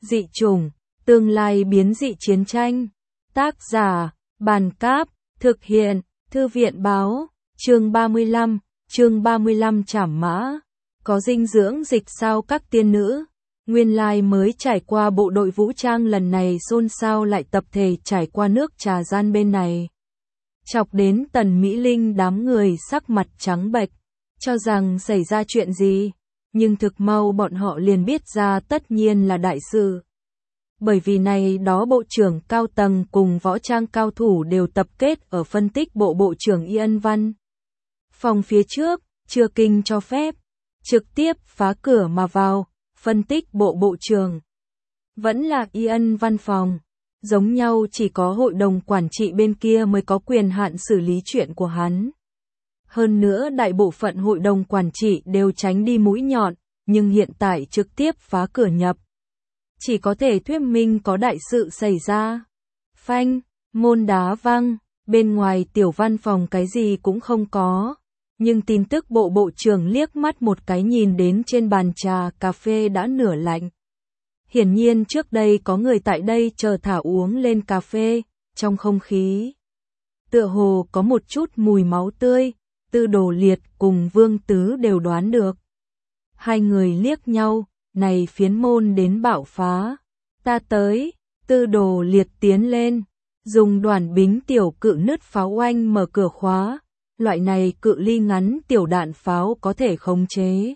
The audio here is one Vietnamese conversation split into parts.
Dị chủng, tương lai biến dị chiến tranh. Tác giả, Bàn Cáp, thực hiện, Thư viện Báo, chương 35 Trảm Mã. Có dinh dưỡng dịch sao các tiên nữ? Nguyên lai mới trải qua bộ đội vũ trang lần này xôn xao lại tập thể trải qua nước Trà Gian bên này. Chọc đến Tần Mỹ Linh đám người sắc mặt trắng bệch, cho rằng xảy ra chuyện gì, nhưng thực mau bọn họ liền biết ra tất nhiên là đại sự. Bởi vì này đó bộ trưởng cao tầng cùng võ trang cao thủ đều tập kết ở phân tích bộ trưởng Y Ân Văn. Phòng phía trước, chưa kinh cho phép, trực tiếp phá cửa mà vào, phân tích bộ trưởng. Vẫn là Y Ân Văn phòng, giống nhau chỉ có hội đồng quản trị bên kia mới có quyền hạn xử lý chuyện của hắn. Hơn nữa đại bộ phận hội đồng quản trị đều tránh đi mũi nhọn, nhưng hiện tại trực tiếp phá cửa nhập. Chỉ có thể thuyết minh có đại sự xảy ra. Phanh, môn đá văng, bên ngoài tiểu văn phòng cái gì cũng không có. Nhưng tin tức bộ trưởng liếc mắt một cái nhìn đến trên bàn trà cà phê đã nửa lạnh. Hiển nhiên trước đây có người tại đây chờ thả uống lên cà phê, trong không khí tựa hồ có một chút mùi máu tươi, Tư Đồ Liệt cùng Vương Tứ đều đoán được. Hai người liếc nhau, này phiến môn đến bạo phá. Ta tới, Tư Đồ Liệt tiến lên, dùng đoàn bính tiểu cự nứt pháo oanh mở cửa khóa. Loại này cự ly ngắn tiểu đạn pháo có thể khống chế.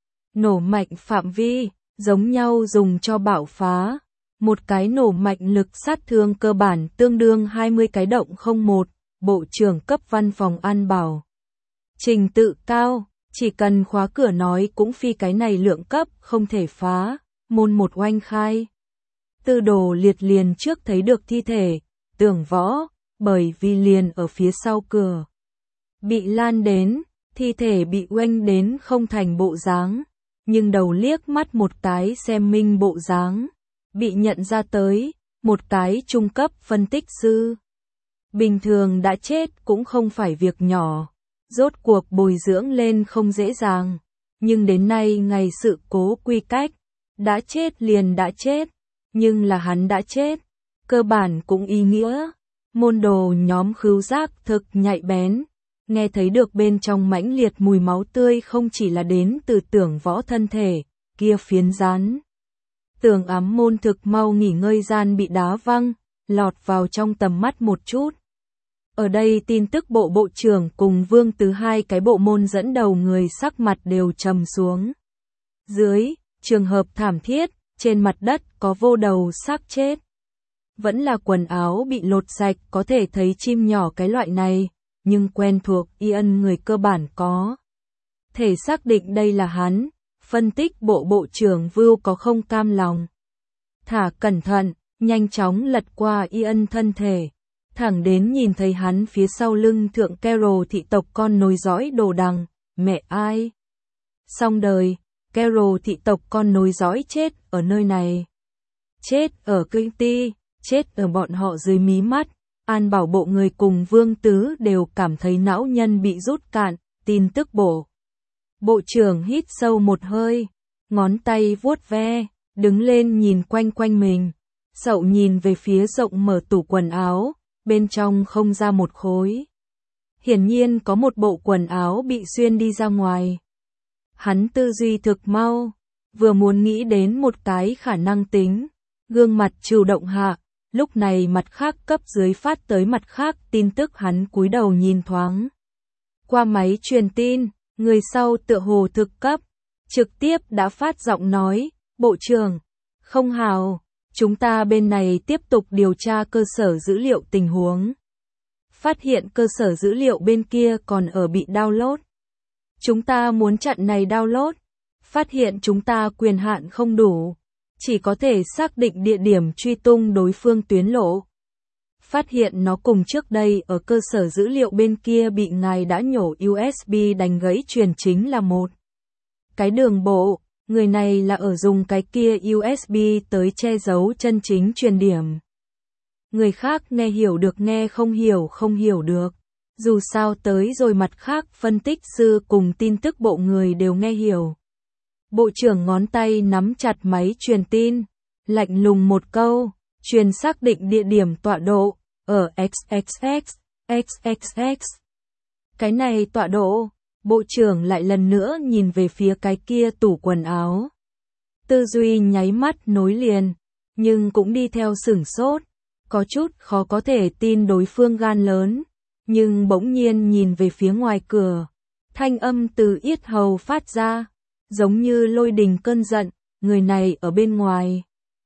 Nổ mạnh phạm vi, giống nhau dùng cho bạo phá. Một cái nổ mạnh lực sát thương cơ bản tương đương 20 cái động 01, Bộ trưởng cấp văn phòng an bảo. Trình tự cao, chỉ cần khóa cửa nói cũng phi cái này lượng cấp không thể phá, môn một oanh khai. Tư Đồ Liệt liền trước thấy được thi thể, Tưởng Võ, bởi vì liền ở phía sau cửa. Bị lan đến, thi thể bị oanh đến không thành bộ dáng, nhưng đầu liếc mắt một cái xem minh bộ dáng, bị nhận ra tới, một cái trung cấp phân tích sư. Bình thường đã chết cũng không phải việc nhỏ, rốt cuộc bồi dưỡng lên không dễ dàng, nhưng đến nay ngày sự cố quy cách, đã chết liền đã chết, nhưng là hắn đã chết, cơ bản cũng ý nghĩa, môn đồ nhóm khứu giác thực nhạy bén. Nghe thấy được bên trong mãnh liệt mùi máu tươi không chỉ là đến từ Tưởng Võ thân thể, kia phiến rán. Tưởng ám môn thực mau nghỉ ngơi gian bị đá văng, lọt vào trong tầm mắt một chút. Ở đây tin tức bộ trưởng cùng Vương Tứ hai cái bộ môn dẫn đầu người sắc mặt đều trầm xuống. Dưới, trường hợp thảm thiết, trên mặt đất có vô đầu xác chết. Vẫn là quần áo bị lột sạch có thể thấy chim nhỏ cái loại này. Nhưng quen thuộc Y Ân người cơ bản có thể xác định đây là hắn, phân tích bộ trưởng Vưu có không cam lòng. Thả cẩn thận, nhanh chóng lật qua Y Ân thân thể, thẳng đến nhìn thấy hắn phía sau lưng thượng Carol thị tộc con nối dõi đồ đằng, mẹ ai? Xong đời, Carol thị tộc con nối dõi chết ở nơi này. Chết ở kinh ti, chết ở bọn họ dưới mí mắt. An bảo bộ người cùng Vương Tứ đều cảm thấy não nhân bị rút cạn, tin tức bộ trưởng hít sâu một hơi, ngón tay vuốt ve, đứng lên nhìn quanh quanh mình, sậu nhìn về phía rộng mở tủ quần áo, bên trong không ra một khối. Hiển nhiên có một bộ quần áo bị xuyên đi ra ngoài. Hắn tư duy thực mau, vừa muốn nghĩ đến một cái khả năng tính, gương mặt chủ động hạ. Lúc này mặt khác cấp dưới phát tới mặt khác tin tức hắn cúi đầu nhìn thoáng. Qua máy truyền tin, người sau tựa hồ thực cấp, trực tiếp đã phát giọng nói, Bộ trưởng, không hào, chúng ta bên này tiếp tục điều tra cơ sở dữ liệu tình huống. Phát hiện cơ sở dữ liệu bên kia còn ở bị download. Chúng ta muốn chặn này download, phát hiện chúng ta quyền hạn không đủ. Chỉ có thể xác định địa điểm truy tung đối phương tuyến lộ. Phát hiện nó cùng trước đây ở cơ sở dữ liệu bên kia bị ngài đã nhổ USB đánh gãy truyền chính là một cái đường bộ, người này là ở dùng cái kia USB tới che giấu chân chính truyền điểm. Người khác nghe hiểu được nghe không hiểu được. Dù sao tới rồi mặt khác phân tích sư cùng tin tức bộ người đều nghe hiểu. Bộ trưởng ngón tay nắm chặt máy truyền tin, lạnh lùng một câu, truyền xác định địa điểm tọa độ, ở XXX, XXX. Cái này tọa độ, bộ trưởng lại lần nữa nhìn về phía cái kia tủ quần áo. Tư duy nháy mắt nối liền, nhưng cũng đi theo sửng sốt, có chút khó có thể tin đối phương gan lớn, nhưng bỗng nhiên nhìn về phía ngoài cửa, thanh âm từ yết hầu phát ra, giống như lôi đình cơn giận, người này ở bên ngoài.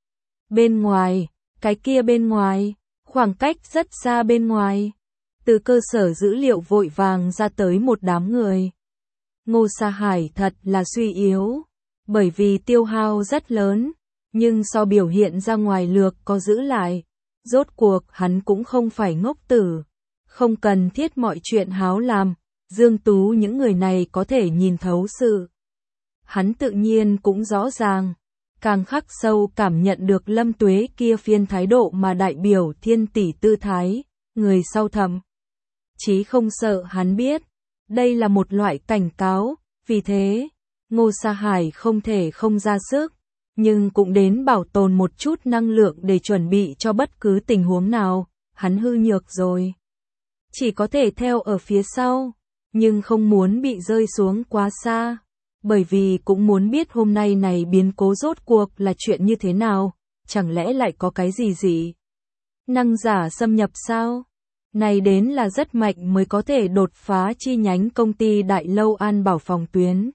Bên ngoài, cái kia bên ngoài, khoảng cách rất xa bên ngoài. Từ cơ sở dữ liệu vội vàng ra tới một đám người. Ngô Sa Hải thật là suy yếu, bởi vì tiêu hao rất lớn, nhưng so biểu hiện ra ngoài lược có giữ lại. Rốt cuộc hắn cũng không phải ngốc tử, không cần thiết mọi chuyện háo làm, Dương Tú những người này có thể nhìn thấu sự. Hắn tự nhiên cũng rõ ràng, càng khắc sâu cảm nhận được Lâm Tuế kia phiên thái độ mà đại biểu thiên tỷ tư thái, người sau thầm. Chí không sợ hắn biết, đây là một loại cảnh cáo, vì thế, Ngô Sa Hải không thể không ra sức, nhưng cũng đến bảo tồn một chút năng lượng để chuẩn bị cho bất cứ tình huống nào, hắn hư nhược rồi. Chỉ có thể theo ở phía sau, nhưng không muốn bị rơi xuống quá xa, bởi vì cũng muốn biết hôm nay này biến cố rốt cuộc là chuyện như thế nào, chẳng lẽ lại có cái gì năng giả xâm nhập sao? Này đến là rất mạnh mới có thể đột phá chi nhánh công ty Đại Lâu An Bảo phòng tuyến.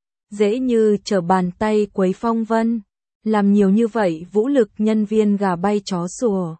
Dễ như trở bàn tay quấy phong vân, làm nhiều như vậy vũ lực nhân viên gà bay chó sủa.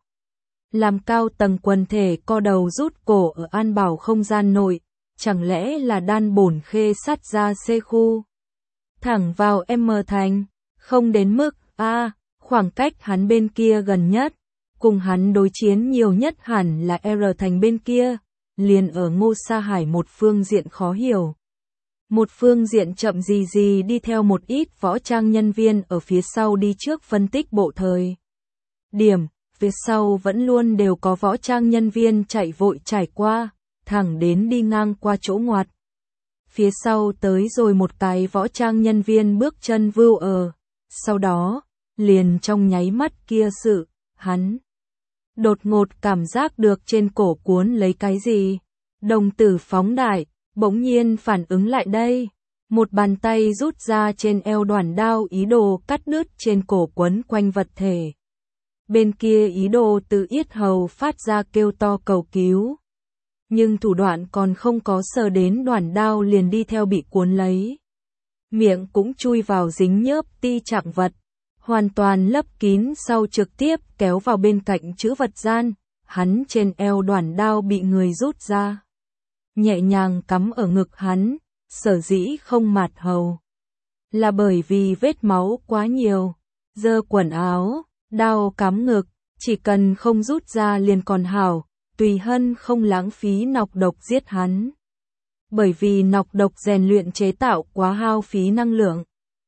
Làm cao tầng quần thể co đầu rút cổ ở An Bảo không gian nội, chẳng lẽ là đan bổn khê sát ra C khu. Thẳng vào M thành, không đến mức A, khoảng cách hắn bên kia gần nhất. Cùng hắn đối chiến nhiều nhất hẳn là R thành bên kia, liền ở Ngô Sa Hải một phương diện khó hiểu. Một phương diện chậm gì đi theo một ít võ trang nhân viên ở phía sau đi trước phân tích bộ thời. Điểm, phía sau vẫn luôn đều có võ trang nhân viên chạy vội trải qua, thẳng đến đi ngang qua chỗ ngoặt. Phía sau tới rồi một cái võ trang nhân viên bước chân vưu sau đó, liền trong nháy mắt kia sự, hắn đột ngột cảm giác được trên cổ cuốn lấy cái gì. Đồng tử phóng đại, bỗng nhiên phản ứng lại đây. Một bàn tay rút ra trên eo đoản đao ý đồ cắt đứt trên cổ quấn quanh vật thể. Bên kia ý đồ từ yết hầu phát ra kêu to cầu cứu. Nhưng thủ đoạn còn không có sờ đến đoản đao liền đi theo bị cuốn lấy. Miệng cũng chui vào dính nhớp ti trạng vật. Hoàn toàn lấp kín sau trực tiếp kéo vào bên cạnh chữ vật gian, hắn trên eo đoản đao bị người rút ra. Nhẹ nhàng cắm ở ngực hắn, sở dĩ không mạt hầu. Là bởi vì vết máu quá nhiều, dơ quần áo, đao cắm ngực, chỉ cần không rút ra liền còn hảo, tùy hân không lãng phí nọc độc giết hắn. Bởi vì nọc độc rèn luyện chế tạo quá hao phí năng lượng.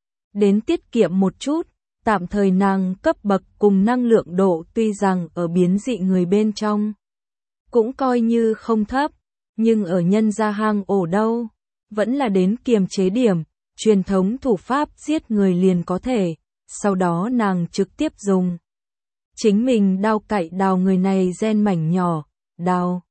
Đến tiết kiệm một chút. Tạm thời nàng cấp bậc cùng năng lượng độ tuy rằng ở biến dị người bên trong cũng coi như không thấp, nhưng ở nhân gia hang ổ đâu, vẫn là đến kiềm chế điểm, truyền thống thủ pháp giết người liền có thể, sau đó nàng trực tiếp dùng chính mình đao cạy đào người này gen mảnh nhỏ, đào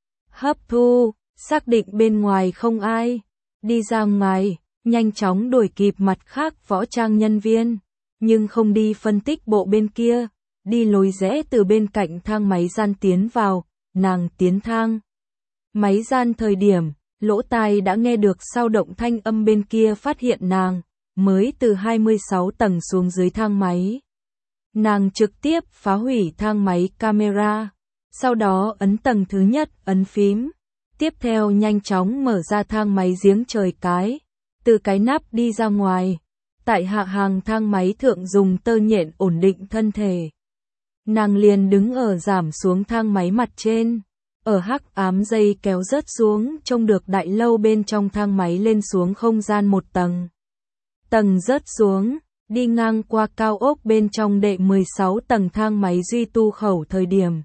hấp thu, xác định bên ngoài không ai, đi ra ngoài, nhanh chóng đuổi kịp mặt khác võ trang nhân viên. Nhưng không đi phân tích bộ bên kia, đi lối rẽ từ bên cạnh thang máy gian tiến vào, nàng tiến thang. Máy gian thời điểm, lỗ tai đã nghe được sao động thanh âm bên kia phát hiện nàng, mới từ 26 tầng xuống dưới thang máy. Nàng trực tiếp phá hủy thang máy camera, sau đó ấn tầng thứ nhất, ấn phím. Tiếp theo nhanh chóng mở ra thang máy giếng trời cái, từ cái nắp đi ra ngoài. Tại hạ hàng thang máy thượng dùng tơ nhện ổn định thân thể. Nàng liền đứng ở giảm xuống thang máy mặt trên. Ở hắc ám dây kéo rớt xuống trông được đại lâu bên trong thang máy lên xuống không gian một tầng. Tầng rớt xuống, đi ngang qua cao ốc bên trong đệ 16 tầng thang máy duy tu khẩu thời điểm.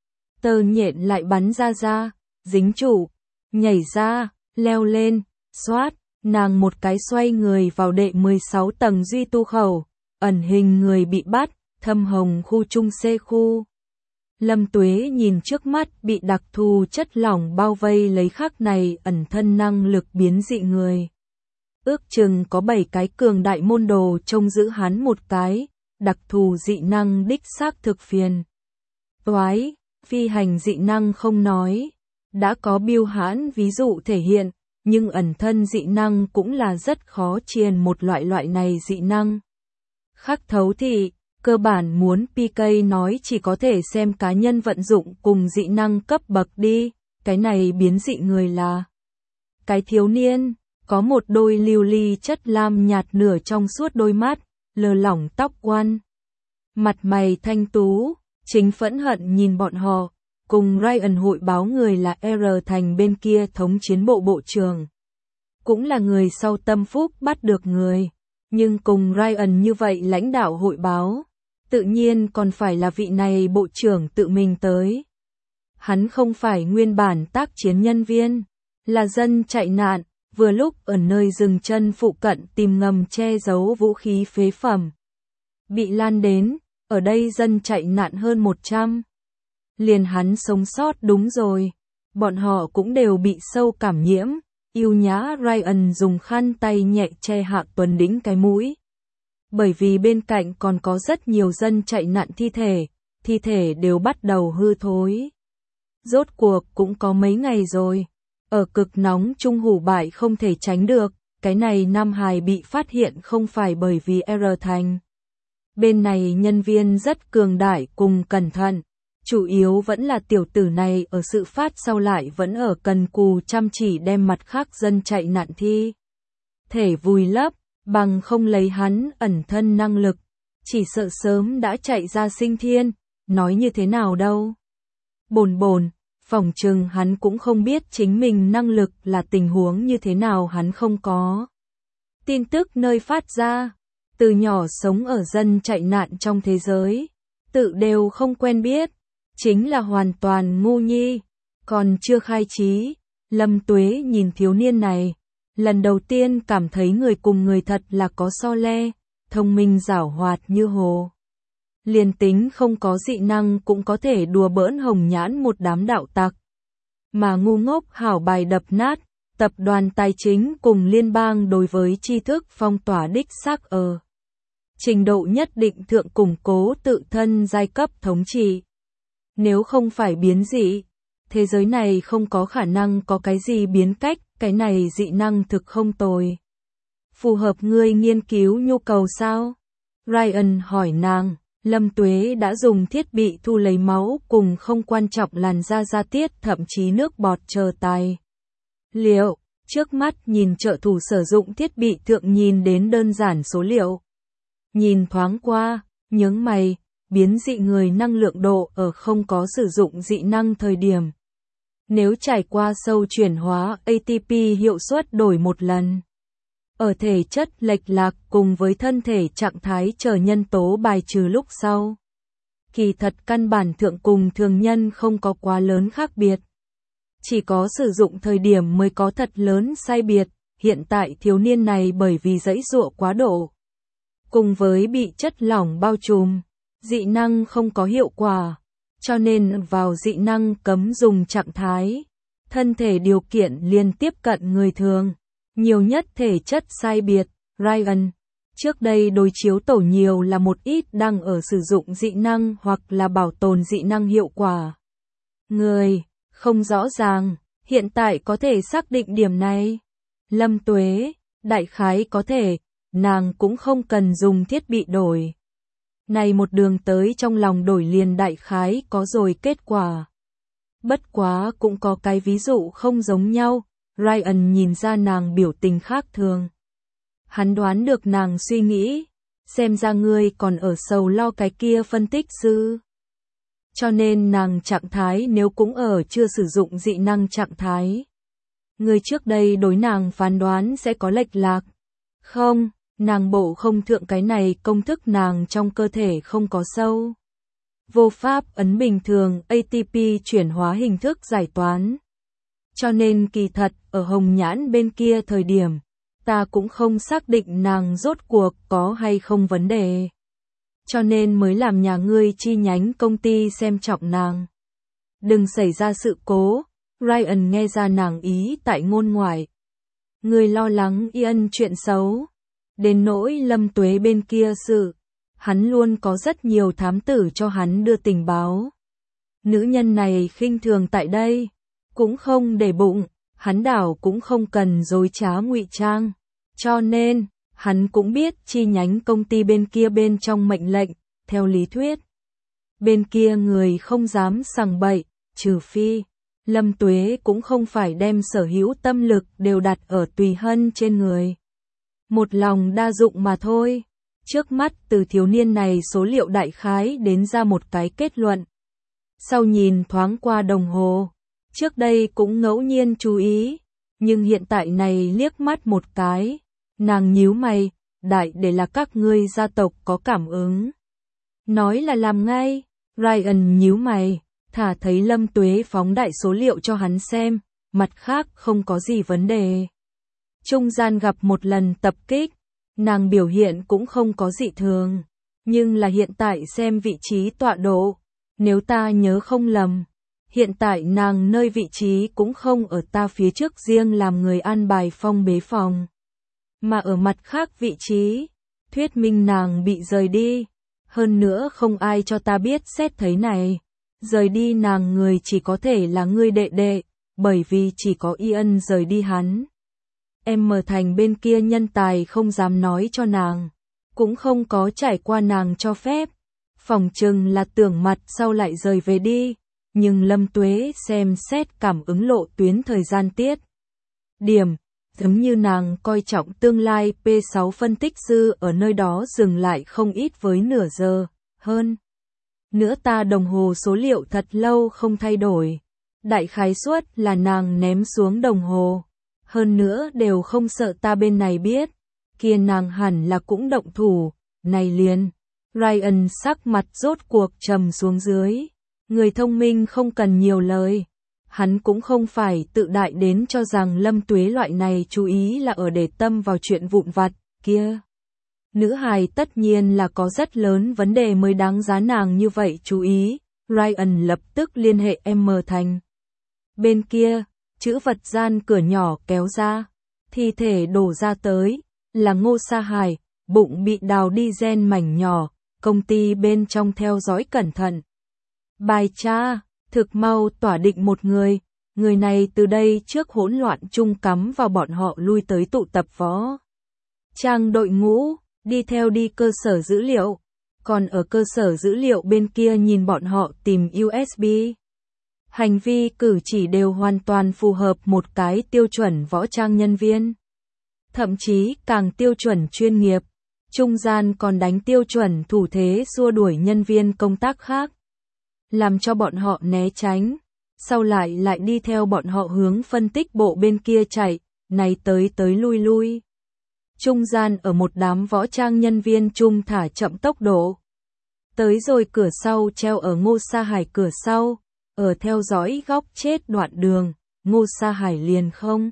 Tơ nhện lại bắn ra, dính trụ, nhảy ra, leo lên, xoát. Nàng một cái xoay người vào đệ 16 tầng duy tu khẩu, ẩn hình người bị bắt, thâm hồng khu trung C khu. Lâm Tuế nhìn trước mắt bị đặc thù chất lỏng bao vây lấy khắc này ẩn thân năng lực biến dị người. Ước chừng có 7 cái cường đại môn đồ trông giữ hắn một cái, đặc thù dị năng đích xác thực phiền. Toái, phi hành dị năng không nói, đã có biêu hãn ví dụ thể hiện, nhưng ẩn thân dị năng cũng là rất khó triền một loại này dị năng. Khắc thấu thị, cơ bản muốn PK nói chỉ có thể xem cá nhân vận dụng cùng dị năng cấp bậc đi, cái này biến dị người là cái thiếu niên, có một đôi lưu ly chất lam nhạt nửa trong suốt đôi mắt, lơ lỏng tóc quăn. Mặt mày thanh tú, chính phẫn hận nhìn bọn họ, cùng Ryan hội báo người là R thành bên kia thống chiến bộ bộ trưởng. Cũng là người sau tâm phúc bắt được người, nhưng cùng Ryan như vậy lãnh đạo hội báo, tự nhiên còn phải là vị này bộ trưởng tự mình tới. Hắn không phải nguyên bản tác chiến nhân viên, là dân chạy nạn, vừa lúc ở nơi dừng chân phụ cận tìm ngầm che giấu vũ khí phế phẩm. Bị lan đến, ở đây dân chạy nạn hơn 100. Liền hắn sống sót đúng rồi, bọn họ cũng đều bị sâu cảm nhiễm, yêu nhã Ryan dùng khăn tay nhẹ che hạ Tuấn Đĩnh cái mũi. Bởi vì bên cạnh còn có rất nhiều dân chạy nạn thi thể đều bắt đầu hư thối. Rốt cuộc cũng có mấy ngày rồi, ở cực nóng trung hủ bại không thể tránh được, cái này Nam Hải bị phát hiện không phải bởi vì R thành. Bên này nhân viên rất cường đại cùng cẩn thận, chủ yếu vẫn là tiểu tử này ở sự phát sau lại vẫn ở cần cù chăm chỉ đem mặt khác dân chạy nạn thi thể vùi lấp, bằng không lấy hắn ẩn thân năng lực, chỉ sợ sớm đã chạy ra sinh thiên, nói như thế nào đâu. Bồn, phỏng chừng hắn cũng không biết chính mình năng lực là tình huống như thế nào hắn không có. Tin tức nơi phát ra, từ nhỏ sống ở dân chạy nạn trong thế giới, tự đều không quen biết, chính là hoàn toàn ngu nhi, còn chưa khai trí. Lâm Tuế nhìn thiếu niên này, lần đầu tiên cảm thấy người cùng người thật là có so le, thông minh giảo hoạt như hồ. Liền tính không có dị năng cũng có thể đùa bỡn hồng nhãn một đám đạo tặc. Mà ngu ngốc hảo bài đập nát, tập đoàn tài chính cùng liên bang đối với tri thức phong tỏa đích xác ở trình độ nhất định thượng củng cố tự thân giai cấp thống trị. Nếu không phải biến dị, thế giới này không có khả năng có cái gì biến cách, cái này dị năng thực không tồi. Phù hợp ngươi nghiên cứu nhu cầu sao? Ryan hỏi nàng. Lâm Tuế đã dùng thiết bị thu lấy máu cùng không quan trọng làn da da tiết thậm chí nước bọt chờ tài liệu. Trước mắt nhìn trợ thủ sử dụng thiết bị thượng nhìn đến đơn giản số liệu. Nhìn thoáng qua, nhướng mày, biến dị người năng lượng độ ở không có sử dụng dị năng thời điểm. Nếu trải qua sâu chuyển hóa ATP hiệu suất đổi một lần. Ở thể chất lệch lạc cùng với thân thể trạng thái chờ nhân tố bài trừ lúc sau. Kỳ thật căn bản thượng cùng thường nhân không có quá lớn khác biệt. Chỉ có sử dụng thời điểm mới có thật lớn sai biệt, hiện tại thiếu niên này bởi vì giãy giụa quá độ. Cùng với bị chất lỏng bao trùm, dị năng không có hiệu quả, cho nên vào dị năng cấm dùng trạng thái. Thân thể điều kiện liền tiếp cận người thường. Nhiều nhất thể chất sai biệt, Ryan. Trước đây đối chiếu tổ nhiều là một ít đang ở sử dụng dị năng hoặc là bảo tồn dị năng hiệu quả. Người, không rõ ràng, hiện tại có thể xác định điểm này. Lâm Tuế, đại khái có thể, nàng cũng không cần dùng thiết bị đổi. Này một đường tới trong lòng đổi liền đại khái có rồi kết quả. Bất quá cũng có cái ví dụ không giống nhau. Ryan nhìn ra nàng biểu tình khác thường. Hắn đoán được nàng suy nghĩ, xem ra ngươi còn ở sầu lo cái kia phân tích sư. Cho nên nàng trạng thái nếu cũng ở chưa sử dụng dị năng trạng thái. Ngươi trước đây đối nàng phán đoán sẽ có lệch lạc. Không, nàng bộ không thượng cái này công thức nàng trong cơ thể không có sâu. Vô pháp ấn bình thường ATP chuyển hóa hình thức giải toán. Cho nên kỳ thật, ở hồng nhãn bên kia thời điểm, ta cũng không xác định nàng rốt cuộc có hay không vấn đề. cho nên mới làm nhà ngươi chi nhánh công ty xem trọng nàng. Đừng xảy ra sự cố, Ryan nghe ra nàng ý tại ngôn ngoại. Ngươi lo lắng Ian chuyện xấu. Đến nỗi Lâm Tuế bên kia sự, hắn luôn có rất nhiều thám tử cho hắn đưa tình báo. Nữ nhân này khinh thường tại đây, cũng không để bụng, hắn đảo cũng không cần dối trá ngụy trang. Cho nên, hắn cũng biết chi nhánh công ty bên kia bên trong mệnh lệnh, theo lý thuyết. Bên kia người không dám sằng bậy, trừ phi. Lâm Tuế cũng không phải đem sở hữu tâm lực đều đặt ở Tùy Hân trên người. Một lòng đa dụng mà thôi. Trước mắt từ thiếu niên này số liệu đại khái đến ra một cái kết luận. Sau nhìn thoáng qua đồng hồ, trước đây cũng ngẫu nhiên chú ý, nhưng hiện tại này liếc mắt một cái, nàng nhíu mày, đại để là các ngươi gia tộc có cảm ứng. Nói là làm ngay, Ryan nhíu mày, thả thấy Lâm Tuế phóng đại số liệu cho hắn xem, mặt khác không có gì vấn đề. Trung gian gặp một lần tập kích, nàng biểu hiện cũng không có dị thường, nhưng là hiện tại xem vị trí tọa độ, nếu ta nhớ không lầm, hiện tại nàng nơi vị trí cũng không ở ta phía trước riêng làm người an bài phong bế phòng, mà ở mặt khác vị trí, thuyết minh nàng bị rời đi, hơn nữa không ai cho ta biết xét thấy này, rời đi nàng người chỉ có thể là ngươi đệ đệ, bởi vì chỉ có Ian rời đi hắn. Em mở thành bên kia nhân tài không dám nói cho nàng, cũng không có trải qua nàng cho phép, phòng chừng là tưởng mặt sau lại rời về đi, nhưng Lâm Tuế xem xét cảm ứng lộ tuyến thời gian tiết. Điểm, giống như nàng coi trọng tương lai P6 phân tích sư ở nơi đó dừng lại không ít với nửa giờ, hơn. Nữa ta đồng hồ số liệu thật lâu không thay đổi, đại khái suất là nàng ném xuống đồng hồ. Hơn nữa đều không sợ ta bên này biết, kia nàng hẳn là cũng động thủ, này liền. Ryan sắc mặt rốt cuộc trầm xuống dưới, người thông minh không cần nhiều lời, hắn cũng không phải tự đại đến cho rằng Lâm Tuế loại này chú ý là ở để tâm vào chuyện vụn vặt, kia. Nữ hài tất nhiên là có rất lớn vấn đề mới đáng giá nàng như vậy chú ý, Ryan lập tức liên hệ M thành. Bên kia, chữ vật gian cửa nhỏ kéo ra, thi thể đổ ra tới, là Ngô Sa Hải, bụng bị đào đi gen mảnh nhỏ, công ty bên trong theo dõi cẩn thận. Bài tra, thực mau tỏa định một người này từ đây trước hỗn loạn chung cắm vào bọn họ lui tới tụ tập võ. Trang đội ngũ, đi theo đi cơ sở dữ liệu, còn ở cơ sở dữ liệu bên kia nhìn bọn họ tìm USB. Hành vi cử chỉ đều hoàn toàn phù hợp một cái tiêu chuẩn võ trang nhân viên. Thậm chí càng tiêu chuẩn chuyên nghiệp, trung gian còn đánh tiêu chuẩn thủ thế xua đuổi nhân viên công tác khác. Làm cho bọn họ né tránh, sau lại đi theo bọn họ hướng phân tích bộ bên kia chạy, này tới lui lui. Trung gian ở một đám võ trang nhân viên chung thả chậm tốc độ. Tới rồi cửa sau treo ở Ngô Sa Hải cửa sau. Ở theo dõi góc chết đoạn đường, Ngô Sa Hải liền không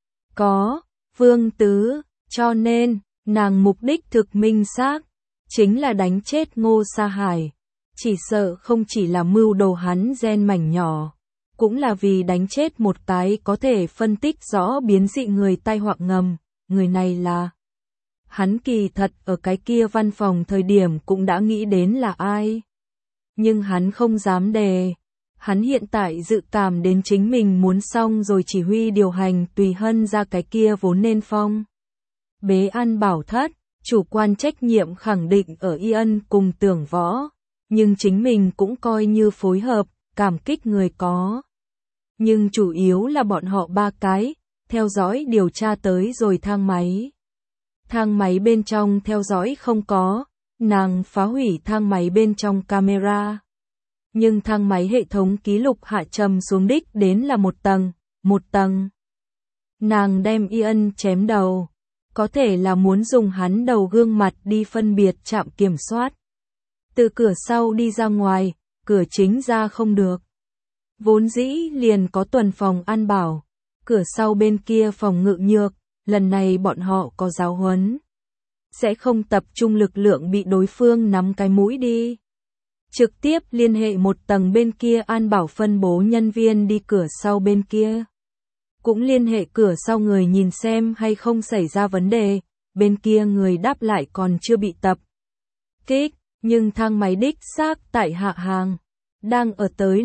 có vương tứ, cho nên nàng mục đích thực minh xác, chính là đánh chết Ngô Sa Hải. Chỉ sợ không chỉ là mưu đồ hắn gen mảnh nhỏ, cũng là vì đánh chết một cái có thể phân tích rõ biến dị người tai họa ngầm, người này là. Hắn kỳ thật ở cái kia văn phòng thời điểm cũng đã nghĩ đến là ai. Nhưng hắn không dám đề. Hắn hiện tại dự cảm đến chính mình muốn xong rồi chỉ huy điều hành Tùy Hân ra cái kia vốn nên phong. Bế An bảo thất, chủ quan trách nhiệm khẳng định ở Ian cùng Tưởng Võ, nhưng chính mình cũng coi như phối hợp, cảm kích người có. Nhưng chủ yếu là bọn họ ba cái, theo dõi điều tra tới rồi thang máy. Thang máy bên trong theo dõi không có, nàng phá hủy thang máy bên trong camera. Nhưng thang máy hệ thống ký lục hạ trầm xuống đích đến là một tầng. Nàng đem Ian chém đầu, có thể là muốn dùng hắn đầu gương mặt đi phân biệt trạm kiểm soát. Từ cửa sau đi ra ngoài, cửa chính ra không được. Vốn dĩ liền có tuần phòng an bảo, cửa sau bên kia phòng ngự nhược, lần này bọn họ có giáo huấn. sẽ không tập trung lực lượng bị đối phương nắm cái mũi đi. Trực tiếp liên hệ một tầng bên kia an bảo phân bố nhân viên đi cửa sau bên kia. Cũng liên hệ cửa sau người nhìn xem hay không xảy ra vấn đề, bên kia người đáp lại còn chưa bị tập kích, nhưng thang máy đích xác tại hạ hàng. Đang ở tới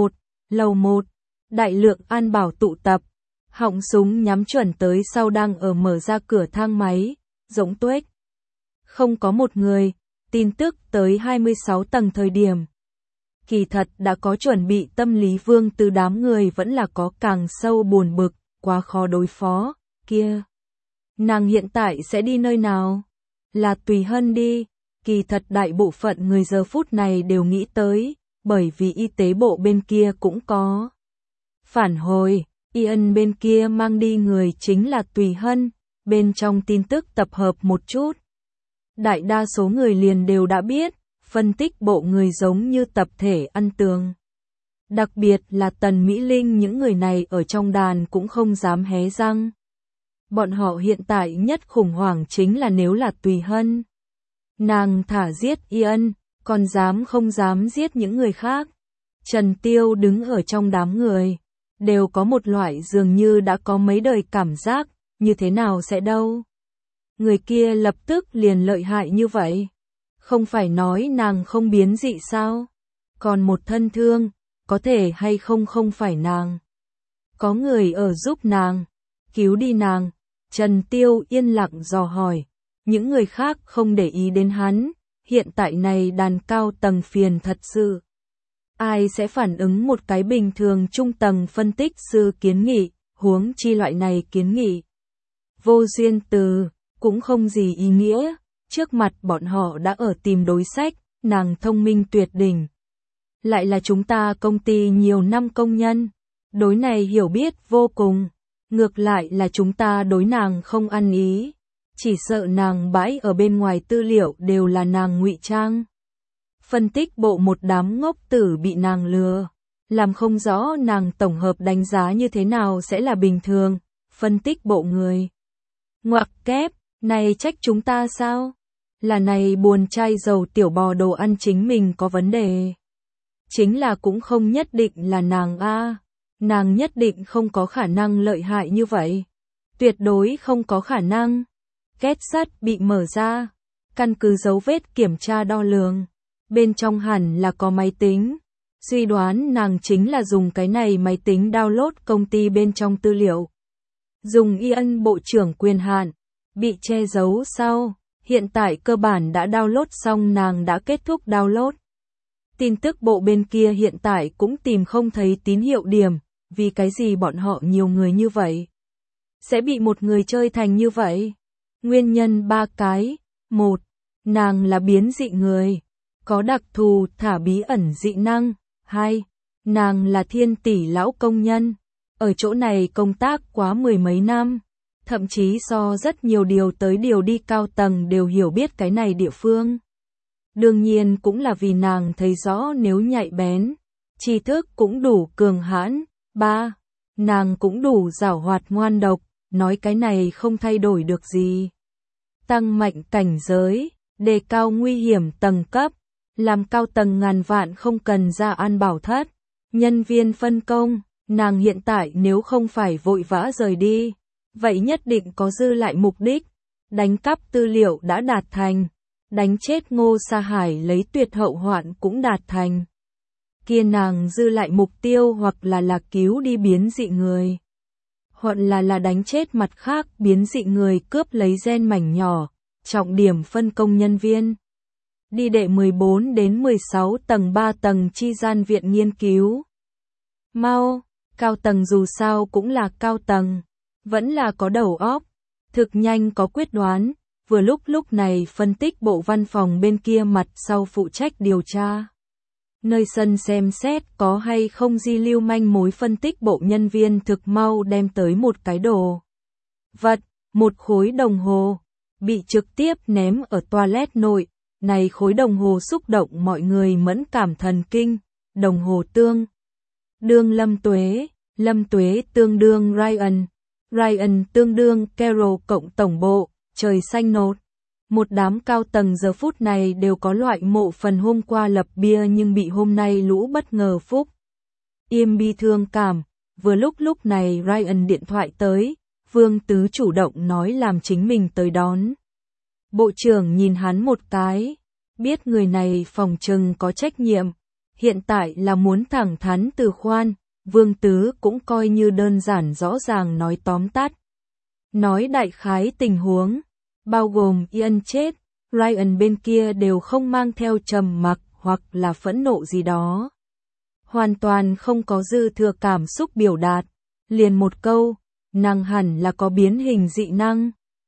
lầu 1, đại lượng an bảo tụ tập, họng súng nhắm chuẩn tới sau đang ở mở ra cửa thang máy, rỗng tuếch. Không có một người, tin tức tới 26 tầng thời điểm. Kỳ thật đã có chuẩn bị tâm lý Vương Từ đám người vẫn là có càng sâu buồn bực, quá khó đối phó, kia. Nàng hiện tại sẽ đi nơi nào? Là Tùy Hân đi, kỳ thật đại bộ phận người giờ phút này đều nghĩ tới, bởi vì y tế bộ bên kia cũng có. Phản hồi, Ian bên kia mang đi người chính là Tùy Hân, bên trong tin tức tập hợp một chút. Đại đa số người liền đều đã biết, phân tích bộ người giống như tập thể ăn tường. Đặc biệt là Tần Mỹ Linh những người này ở trong đàn cũng không dám hé răng. Bọn họ hiện tại nhất khủng hoảng chính là nếu là Tùy Hân. Nàng thả giết Ian, còn dám không dám giết những người khác. Trần Tiêu đứng ở trong đám người, đều có một loại dường như đã có mấy đời cảm giác, như thế nào sẽ đâu. Người kia lập tức liền lợi hại như vậy. Không phải nói nàng không biến dị sao? Còn một thân thương, có thể hay không không phải nàng. Có người ở giúp nàng, cứu đi nàng. Trần Tiêu yên lặng dò hỏi. Những người khác không để ý đến hắn. Hiện tại này đàn cao tầng phiền thật sự. Ai sẽ phản ứng một cái bình thường trung tầng phân tích sư kiến nghị, huống chi loại này kiến nghị. Vô duyên từ, cũng không gì ý nghĩa. Trước mặt bọn họ đã ở tìm đối sách, nàng thông minh tuyệt đỉnh. Lại là chúng ta công ty nhiều năm công nhân. Đối này hiểu biết vô cùng. Ngược lại là chúng ta đối nàng không ăn ý. Chỉ sợ nàng bãi ở bên ngoài tư liệu đều là nàng ngụy trang. Phân tích bộ một đám ngốc tử bị nàng lừa. Làm không rõ nàng tổng hợp đánh giá như thế nào sẽ là bình thường. Phân tích bộ người. Ngoặc kép, này trách chúng ta sao? Là này buồn chai dầu tiểu bò đồ ăn chính mình có vấn đề. Chính là cũng không nhất định là nàng a. Nàng nhất định không có khả năng lợi hại như vậy. Tuyệt đối không có khả năng. Két sắt bị mở ra. Căn cứ dấu vết kiểm tra đo lường. Bên trong hẳn là có máy tính. Suy đoán nàng chính là dùng cái này máy tính download công ty bên trong tư liệu. Dùng Ian bộ trưởng quyền hạn. Bị che giấu sau. Hiện tại cơ bản đã download xong, nàng đã kết thúc download. Tin tức bộ bên kia hiện tại cũng tìm không thấy tín hiệu điểm, vì cái gì bọn họ nhiều người như vậy sẽ bị một người chơi thành như vậy. Nguyên nhân 3 cái. 1. Nàng là biến dị người, có đặc thù thả bí ẩn dị năng. 2. Nàng là thiên tỷ lão công nhân, ở chỗ này công tác quá mười mấy năm. Thậm chí so rất nhiều điều tới điều đi cao tầng đều hiểu biết cái này địa phương. Đương nhiên cũng là vì nàng thấy rõ nếu nhạy bén, tri thức cũng đủ cường hãn. 3. Nàng cũng đủ giảo hoạt ngoan độc, nói cái này không thay đổi được gì. Tăng mạnh cảnh giới, đề cao nguy hiểm tầng cấp, làm cao tầng ngàn vạn không cần ra an bảo thất. Nhân viên phân công, nàng hiện tại nếu không phải vội vã rời đi, vậy nhất định có dư lại mục đích. Đánh cắp tư liệu đã đạt thành, đánh chết Ngô Sa Hải lấy tuyệt hậu hoạn cũng đạt thành. Kia nàng dư lại mục tiêu hoặc là cứu đi biến dị người, hoặc là đánh chết mặt khác biến dị người cướp lấy gen mảnh nhỏ, trọng điểm phân công nhân viên. Đi đệ 14 đến 16 tầng 3 tầng chi gian viện nghiên cứu. Mau, cao tầng dù sao cũng là cao tầng, vẫn là có đầu óc, thực nhanh có quyết đoán. Vừa lúc này phân tích bộ văn phòng bên kia mặt sau phụ trách điều tra. Nơi sân xem xét có hay không di lưu manh mối, phân tích bộ nhân viên thực mau đem tới một cái đồ vật, một khối đồng hồ, bị trực tiếp ném ở toilet nội. Này khối đồng hồ xúc động mọi người mẫn cảm thần kinh. Đồng hồ tương đương Lâm Tuế tương đương Ryan tương đương Carol cộng tổng bộ, trời xanh nột. Một đám cao tầng giờ phút này đều có loại mộ phần hôm qua lập bia nhưng bị hôm nay lũ bất ngờ phúc. Im bi thương cảm, vừa lúc này Ryan điện thoại tới, Vương Tứ chủ động nói làm chính mình tới đón. Bộ trưởng nhìn hắn một cái, biết người này phòng trừng có trách nhiệm, hiện tại là muốn thẳng thắn từ khoan, Vương Tứ cũng coi như đơn giản rõ ràng nói tóm tắt. Nói đại khái tình huống, bao gồm Ian chết, Ryan bên kia đều không mang theo trầm mặc hoặc là phẫn nộ gì đó. Hoàn toàn không có dư thừa cảm xúc biểu đạt, liền một câu, nàng hẳn là có biến hình dị năng.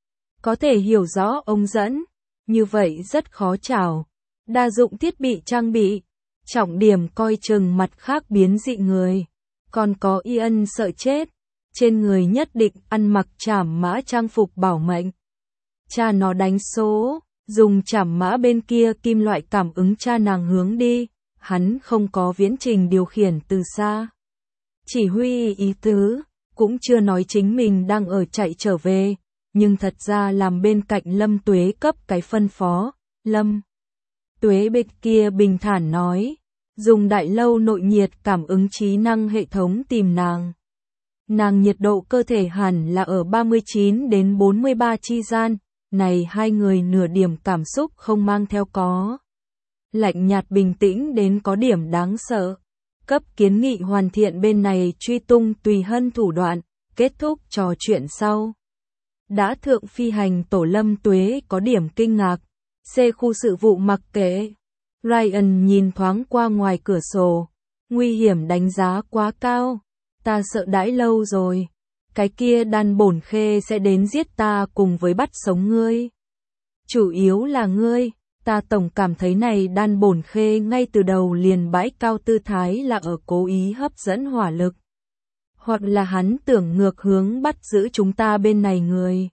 Có thể hiểu rõ ông dẫn, như vậy rất khó chảo. Đa dụng thiết bị trang bị, trọng điểm coi chừng mặt khác biến dị người. Còn có Ian sợ chết, trên người nhất định ăn mặc trảm mã trang phục bảo mệnh. Cha nó đánh số, dùng trảm mã bên kia kim loại cảm ứng cha nàng hướng đi, hắn không có viễn trình điều khiển từ xa. Chỉ huy ý tứ, cũng chưa nói chính mình đang ở chạy trở về, nhưng thật ra làm bên cạnh Lâm Tuế cấp cái phân phó, Lâm Tuế bên kia bình thản nói, dùng đại lâu nội nhiệt cảm ứng trí năng hệ thống tìm nàng. Nàng nhiệt độ cơ thể hẳn là ở 39 đến 43 chi gian, này hai người nửa điểm cảm xúc không mang theo có. Lạnh nhạt bình tĩnh đến có điểm đáng sợ. Cấp kiến nghị hoàn thiện bên này truy tung tùy hân thủ đoạn, kết thúc trò chuyện sau. Đã thượng phi hành tổ Lâm Tuế có điểm kinh ngạc, C khu sự vụ mặc kệ. Ryan nhìn thoáng qua ngoài cửa sổ, nguy hiểm đánh giá quá cao, ta sợ đãi lâu rồi, cái kia đàn bổn khê sẽ đến giết ta cùng với bắt sống ngươi. Chủ yếu là ngươi, ta tổng cảm thấy này đàn bổn khê ngay từ đầu liền bãi cao tư thái là ở cố ý hấp dẫn hỏa lực. Hoặc là hắn tưởng ngược hướng bắt giữ chúng ta bên này người.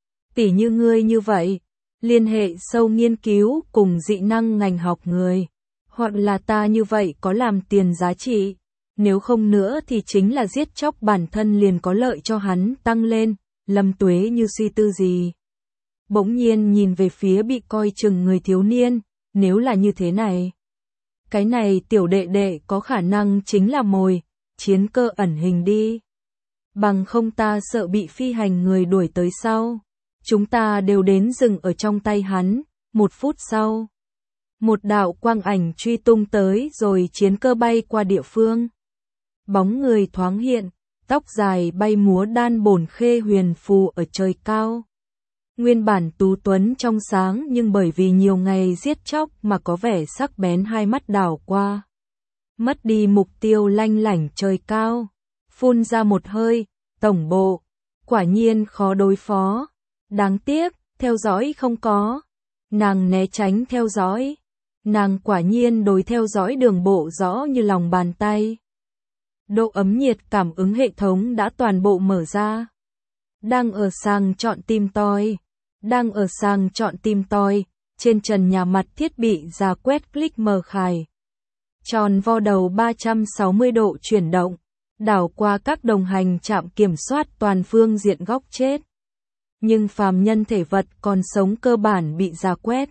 Tỉ như ngươi như vậy, liên hệ sâu nghiên cứu cùng dị năng ngành học người. Hoặc là ta như vậy có làm tiền giá trị. Nếu không nữa thì chính là giết chóc bản thân liền có lợi cho hắn tăng lên. Lâm Tuế như suy tư gì. Bỗng nhiên nhìn về phía bị coi chừng người thiếu niên. Nếu là như thế này. Cái này tiểu đệ đệ có khả năng chính là mồi. Chiến cơ ẩn hình đi. Bằng không ta sợ bị phi hành người đuổi tới sau. Chúng ta đều đến dừng ở trong tay hắn. 1 phút sau. Một đạo quang ảnh truy tung tới rồi chiến cơ bay qua địa phương. Bóng người thoáng hiện, tóc dài bay múa đan bổn khê huyền phù ở trời cao. Nguyên bản tú tuấn trong sáng nhưng bởi vì nhiều ngày giết chóc mà có vẻ sắc bén hai mắt đảo qua. Mất đi mục tiêu lanh lảnh trời cao. Phun ra một hơi, tổng bộ. Quả nhiên khó đối phó. Đáng tiếc, theo dõi không có. Nàng né tránh theo dõi. Nàng quả nhiên đối theo dõi đường bộ rõ như lòng bàn tay. Độ ấm nhiệt cảm ứng hệ thống đã toàn bộ mở ra. Đang ở sàng chọn tìm tòi. Đang ở sàng chọn tìm tòi. Trên trần nhà mặt thiết bị ra quét click mở khải. Tròn vo đầu 360 độ chuyển động. Đảo qua các đồng hành trạm kiểm soát toàn phương diện góc chết. Nhưng phàm nhân thể vật còn sống cơ bản bị ra quét.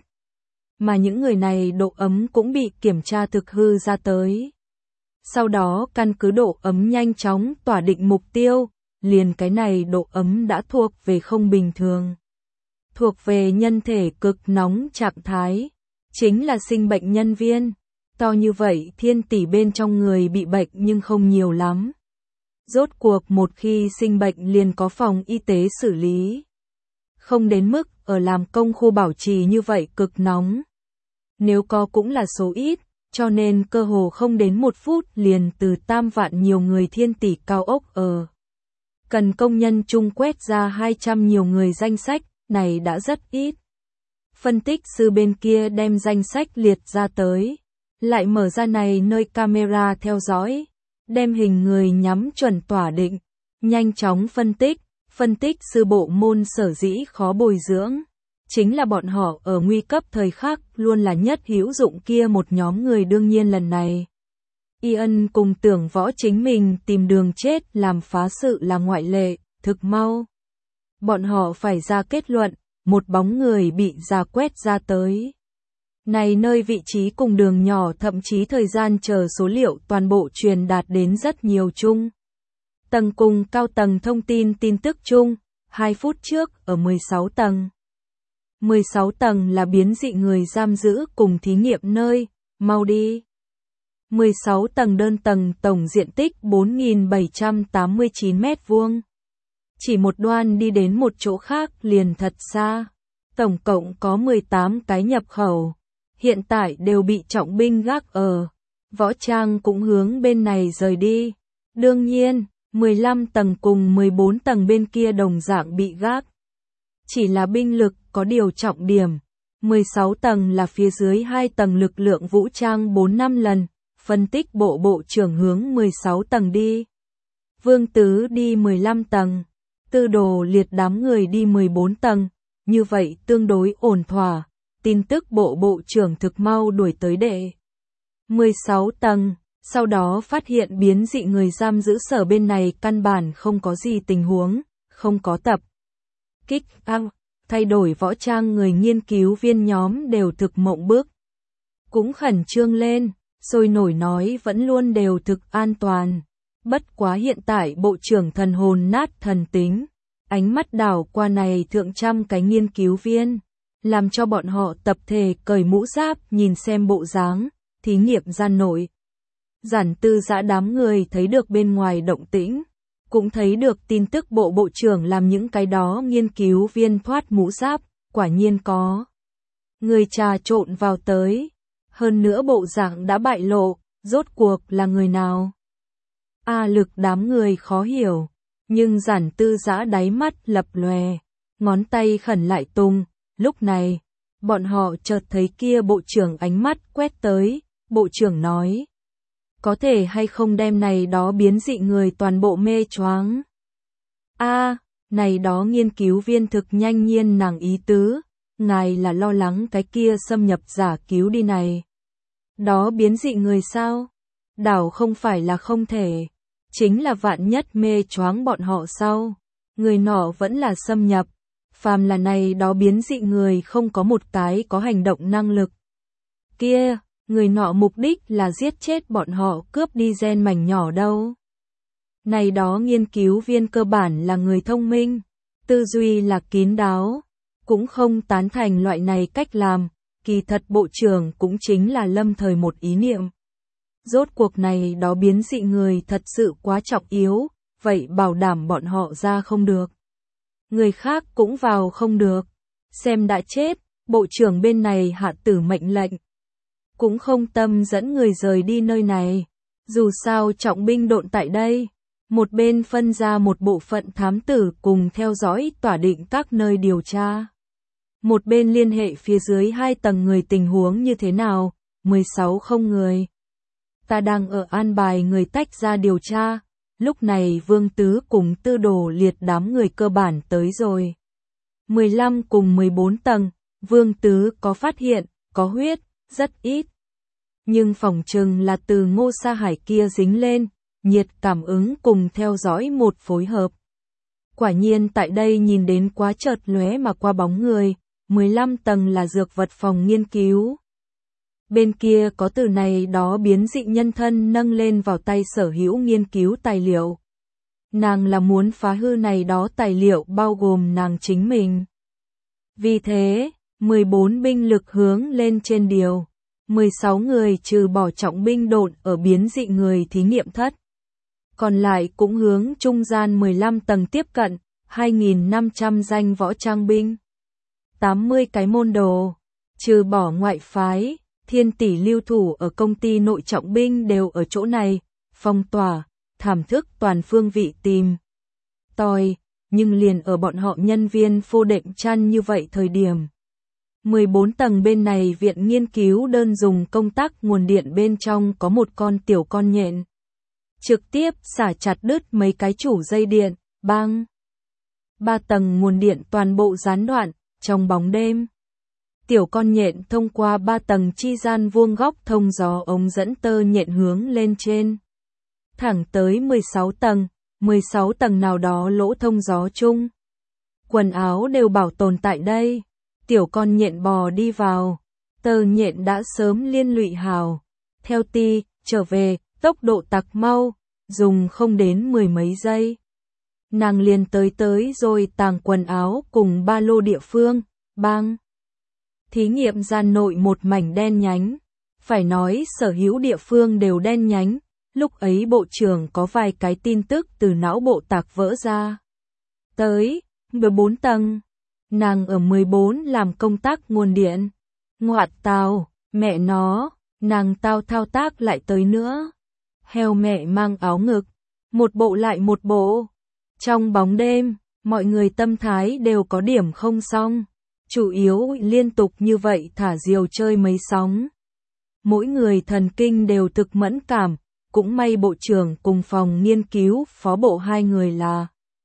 Mà những người này độ ấm cũng bị kiểm tra thực hư ra tới. Sau đó căn cứ độ ấm nhanh chóng tỏa định mục tiêu, liền cái này độ ấm đã thuộc về không bình thường. Thuộc về nhân thể cực nóng trạng thái, chính là sinh bệnh nhân viên. To như vậy thiên tỷ bên trong người bị bệnh nhưng không nhiều lắm. Rốt cuộc một khi sinh bệnh liền có phòng y tế xử lý. Không đến mức ở làm công khu bảo trì như vậy cực nóng. Nếu có cũng là số ít, cho nên cơ hồ không đến 1 phút liền từ 3 vạn nhiều người thiên tỷ cao ốc ở. Cần công nhân chung quét ra 200 nhiều người danh sách, này đã rất ít. Phân tích sư bên kia đem danh sách liệt ra tới. Lại mở ra này nơi camera theo dõi. Đem hình người nhắm chuẩn tỏa định. Nhanh chóng phân tích sư bộ môn sở dĩ khó bồi dưỡng. Chính là bọn họ ở nguy cấp thời khắc luôn là nhất hữu dụng kia một nhóm người đương nhiên lần này. Ian cùng Tưởng Võ chính mình tìm đường chết làm phá sự là ngoại lệ, thực mau. Bọn họ phải ra kết luận, một bóng người bị già quét ra tới. Này nơi vị trí cùng đường nhỏ, thậm chí thời gian chờ số liệu toàn bộ truyền đạt đến rất nhiều chung. Tầng cùng cao tầng thông tin tin tức chung, 2 phút trước ở 16 tầng. 16 tầng là biến dị người giam giữ cùng thí nghiệm nơi, mau đi. 16 tầng đơn tầng tổng diện tích 4.789 mét vuông. Chỉ một đoạn đi đến một chỗ khác liền thật xa. Tổng cộng có 18 cái nhập khẩu. Hiện tại đều bị trọng binh gác ở. Võ Trang cũng hướng bên này rời đi. Đương nhiên, 15 tầng cùng 14 tầng bên kia đồng dạng bị gác. Chỉ là binh lực có điều trọng điểm. 16 tầng là phía dưới 2 tầng lực lượng vũ trang 4-5 lần. Phân tích bộ trưởng hướng 16 tầng đi. Vương Tứ đi 15 tầng. Tư Đồ Liệt đám người đi 14 tầng. Như vậy tương đối ổn thỏa. Tin tức bộ trưởng thực mau đuổi tới đệ 16 tầng. Sau đó phát hiện biến dị người giam giữ sở bên này căn bản không có gì tình huống. Không có tập kích thay đổi võ trang, người nghiên cứu viên nhóm đều thực mộng bức. Cũng khẩn trương lên, sôi nổi nói vẫn luôn đều thực an toàn. Bất quá hiện tại bộ trưởng thần hồn nát thần tính. Ánh mắt đảo qua này thượng trăm cái nghiên cứu viên. Làm cho bọn họ tập thể cởi mũ giáp nhìn xem bộ dáng, thí nghiệm gian nội. Giản Tư Dã đám người thấy được bên ngoài động tĩnh. Cũng thấy được tin tức bộ trưởng làm những cái đó nghiên cứu viên thoát mũ giáp, quả nhiên có. Người trà trộn vào tới. Hơn nữa bộ dạng đã bại lộ, rốt cuộc là người nào? Lực đám người khó hiểu. Nhưng Giản Tư Dã đáy mắt lập lòe, ngón tay khẩn lại tung. Lúc này, bọn họ chợt thấy kia bộ trưởng ánh mắt quét tới. Bộ trưởng nói, có thể hay không đem này đó biến dị người toàn bộ mê choáng. Này đó nghiên cứu viên thực nhanh nhiên nàng ý tứ, ngài là lo lắng cái kia xâm nhập giả cứu đi này. Đó biến dị người sao? Đảo không phải là không thể, chính là vạn nhất mê choáng bọn họ sao? Người nọ vẫn là xâm nhập, phàm là này đó biến dị người không có một cái có hành động năng lực. Kia, người nọ mục đích là giết chết bọn họ, cướp đi gen mảnh nhỏ đâu. Này đó nghiên cứu viên cơ bản là người thông minh, tư duy là kín đáo, cũng không tán thành loại này cách làm, kỳ thật bộ trưởng cũng chính là lâm thời một ý niệm. Rốt cuộc này đó biến dị người thật sự quá trọng yếu, vậy bảo đảm bọn họ ra không được. Người khác cũng vào không được, xem đã chết, bộ trưởng bên này hạ tử mệnh lệnh. Cũng không tâm dẫn người rời đi nơi này, dù sao trọng binh độn tại đây. Một bên phân ra một bộ phận thám tử cùng theo dõi tỏa định các nơi điều tra. Một bên liên hệ phía dưới 2 tầng người tình huống như thế nào, 16 không người. Ta đang ở an bài người tách ra điều tra, lúc này Vương Tứ cùng Tư Đồ Liệt đám người cơ bản tới rồi. 15 cùng 14 tầng, Vương Tứ có phát hiện, có huyết, rất ít. Nhưng phỏng chừng là từ Ngô Sa Hải kia dính lên. Nhiệt cảm ứng cùng theo dõi một phối hợp. Quả nhiên tại đây nhìn đến quá chợt lóe mà qua bóng người, 15 tầng là dược vật phòng nghiên cứu. Bên kia có từ này đó biến dị nhân thân nâng lên vào tay sở hữu nghiên cứu tài liệu. Nàng là muốn phá hư này đó tài liệu bao gồm nàng chính mình. Vì thế, 14 binh lực hướng lên trên điều. 16 người trừ bỏ trọng binh độn ở biến dị người thí nghiệm thất. Còn lại cũng hướng trung gian 15 tầng tiếp cận, 2.500 danh võ trang binh. 80 cái môn đồ, trừ bỏ ngoại phái, thiên tỷ lưu thủ ở công ty nội trọng binh đều ở chỗ này, phong tỏa, thảm thức toàn phương vị tìm. Tòi, nhưng liền ở bọn họ nhân viên phô đệm chăn như vậy thời điểm. 14 tầng bên này viện nghiên cứu đơn dùng công tắc nguồn điện bên trong có một con tiểu con nhện. Trực tiếp xả chặt đứt mấy cái chủ dây điện, bang. 3 tầng nguồn điện toàn bộ gián đoạn, trong bóng đêm. Tiểu con nhện thông qua 3 tầng chi gian vuông góc thông gió ống dẫn tơ nhện hướng lên trên. Thẳng tới 16 tầng nào đó lỗ thông gió chung. quần áo đều bảo tồn tại đây. Tiểu con nhện bò đi vào, Tơ Nhện đã sớm liên lụy hào. Theo Ti, trở về, tốc độ tặc mau, dùng không đến 10 mấy giây. Nàng liền tới rồi tàng quần áo cùng ba lô địa phương, bang. Thí nghiệm gian nội một mảnh đen nhánh. Phải nói sở hữu địa phương đều đen nhánh, lúc ấy bộ trưởng có vài cái tin tức từ não bộ tạc vỡ ra. Tới, 14 tầng, nàng ở 14 làm công tác nguồn điện. Ngoạt tào, mẹ nó, nàng tao thao tác lại tới nữa. Heo mẹ mang áo ngực, một bộ lại một bộ. Trong bóng đêm, mọi người tâm thái đều có điểm không xong. Chủ yếu liên tục như vậy thả diều chơi mấy sóng. Mỗi người thần kinh đều thực mẫn cảm, cũng may bộ trưởng cùng phòng nghiên cứu phó bộ hai người là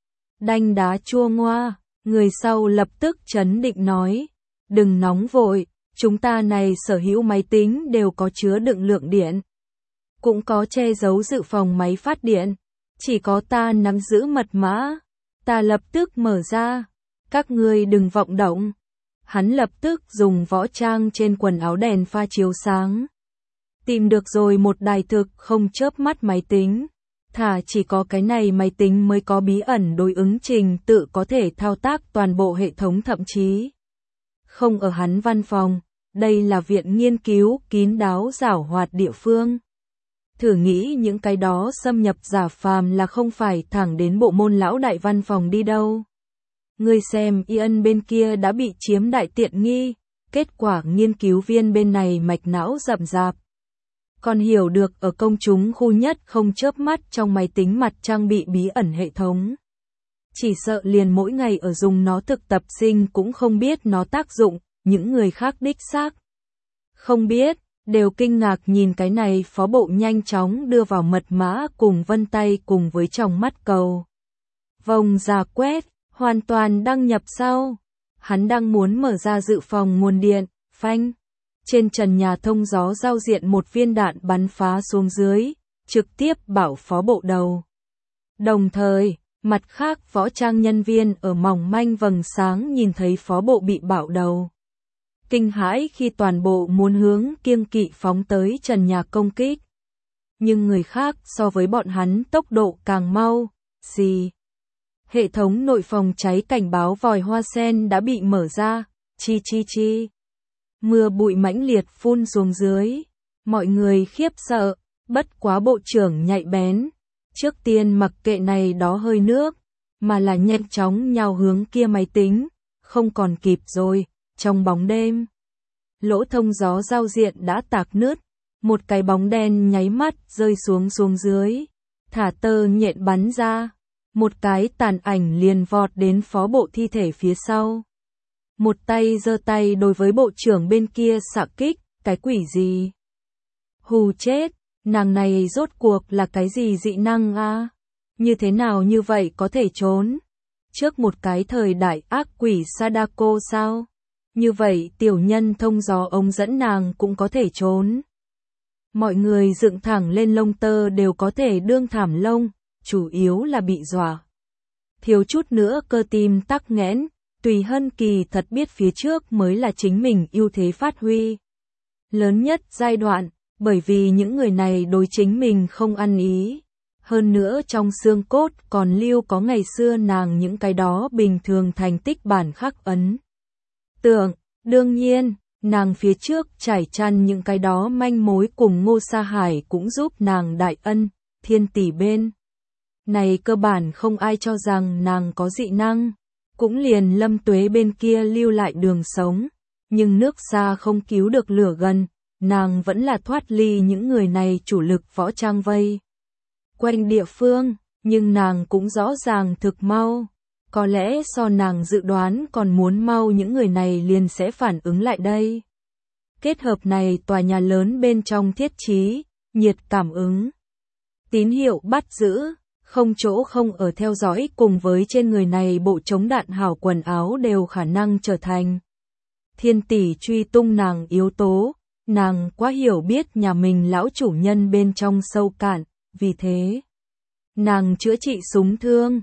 đanh đá chua ngoa, người sau lập tức trấn định nói, đừng nóng vội, chúng ta này sở hữu máy tính đều có chứa đựng lượng điện, cũng có che giấu dự phòng máy phát điện, chỉ có ta nắm giữ mật mã, ta lập tức mở ra, các ngươi đừng vọng động. Hắn lập tức dùng võ trang trên quần áo đèn pha chiếu sáng. Tìm được rồi một đài thực không chớp mắt máy tính. Thả chỉ có cái này máy tính mới có bí ẩn đối ứng trình tự có thể thao tác toàn bộ hệ thống thậm chí. Không ở hắn văn phòng, đây là viện nghiên cứu kín đáo giảo hoạt địa phương. Thử nghĩ những cái đó xâm nhập giả phàm là không phải thẳng đến bộ môn lão đại văn phòng đi đâu. Ngươi xem Ian bên kia đã bị chiếm đại tiện nghi, kết quả nghiên cứu viên bên này mạch não rậm rạp. Còn hiểu được ở công chúng khu nhất không chớp mắt trong máy tính mặt trang bị bí ẩn hệ thống. Chỉ sợ liền mỗi ngày ở dùng nó thực tập sinh cũng không biết nó tác dụng, những người khác đích xác không biết, đều kinh ngạc nhìn cái này phó bộ nhanh chóng đưa vào mật mã cùng vân tay cùng với tròng mắt cầu. Vòng ra quét. Hoàn toàn đăng nhập sau. Hắn đang muốn mở ra dự phòng nguồn điện, phanh. Trên trần nhà thông gió giao diện một viên đạn bắn phá xuống dưới, trực tiếp bảo phó bộ đầu. Đồng thời, mặt khác võ trang nhân viên ở mỏng manh vầng sáng nhìn thấy phó bộ bị bạo đầu. Kinh hãi khi toàn bộ muốn hướng kiêng kỵ phóng tới trần nhà công kích. Nhưng người khác so với bọn hắn tốc độ càng mau, gì? Hệ thống nội phòng cháy cảnh báo vòi hoa sen đã bị mở ra, chi chi chi. Mưa bụi mãnh liệt phun xuống dưới, mọi người khiếp sợ, bất quá bộ trưởng nhạy bén. Trước tiên mặc kệ này đó hơi nước, mà là nhanh chóng nhào hướng kia máy tính, không còn kịp rồi, trong bóng đêm. Lỗ thông gió giao diện đã tạc nứt, một cái bóng đen nháy mắt rơi xuống dưới, thả Tơ Nhện bắn ra. Một cái tàn ảnh liền vọt đến phó bộ thi thể phía sau. Một tay giơ tay đối với bộ trưởng bên kia xạ kích, cái quỷ gì? Hù chết, nàng này rốt cuộc là cái gì dị năng a? Như thế nào như vậy có thể trốn? Trước một cái thời đại ác quỷ Sadako sao? Như vậy tiểu nhân thông gió ống dẫn nàng cũng có thể trốn. Mọi người dựng thẳng lên lông tơ đều có thể đương thảm lông. Chủ yếu là bị dọa. Thiếu chút nữa cơ tim tắc nghẽn, Tùy Hân kỳ thật biết phía trước mới là chính mình ưu thế phát huy. Lớn nhất giai đoạn, bởi vì những người này đối chính mình không ăn ý. Hơn nữa trong xương cốt còn lưu có ngày xưa nàng những cái đó bình thường thành tích bản khắc ấn. Tưởng, đương nhiên, nàng phía trước trải chăn những cái đó manh mối cùng Ngô Sa Hải cũng giúp nàng đại ân, Thiên tỷ bên. Này cơ bản không ai cho rằng nàng có dị năng, cũng liền Lâm Tuế bên kia lưu lại đường sống, nhưng nước xa không cứu được lửa gần, nàng vẫn là thoát ly những người này chủ lực võ trang vây. Quanh địa phương, nhưng nàng cũng rõ ràng thực mau, có lẽ so nàng dự đoán còn muốn mau những người này liền sẽ phản ứng lại đây. Kết hợp này tòa nhà lớn bên trong thiết trí, nhiệt cảm ứng, tín hiệu bắt giữ. Không chỗ không ở theo dõi cùng với trên người này bộ chống đạn hảo quần áo đều khả năng trở thành. Thiên tỷ truy tung nàng yếu tố, nàng quá hiểu biết nhà mình lão chủ nhân bên trong sâu cạn, vì thế. Nàng chữa trị súng thương,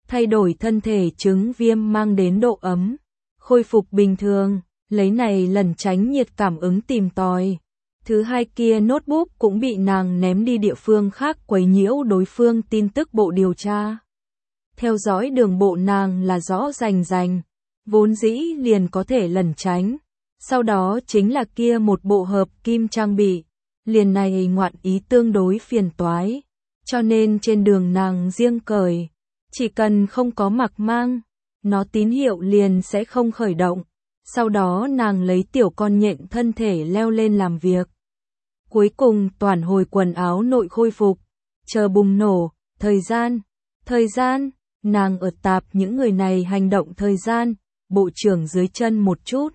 thay đổi thân thể chứng viêm mang đến độ ấm, khôi phục bình thường, lấy này lẩn tránh nhiệt cảm ứng tìm tòi. Thứ hai kia notebook cũng bị nàng ném đi địa phương khác quấy nhiễu đối phương tin tức bộ điều tra. Theo dõi đường bộ nàng là rõ rành rành, vốn dĩ liền có thể lẩn tránh. Sau đó chính là kia một bộ hợp kim trang bị, liền này ngoạn ý tương đối phiền toái, cho nên trên đường nàng riêng cởi, chỉ cần không có mặc mang, nó tín hiệu liền sẽ không khởi động. Sau đó nàng lấy tiểu con nhện thân thể leo lên làm việc. Cuối cùng toàn hồi quần áo nội khôi phục, chờ bùng nổ, thời gian, nàng ở tạp những người này hành động thời gian, bộ trưởng dưới chân một chút.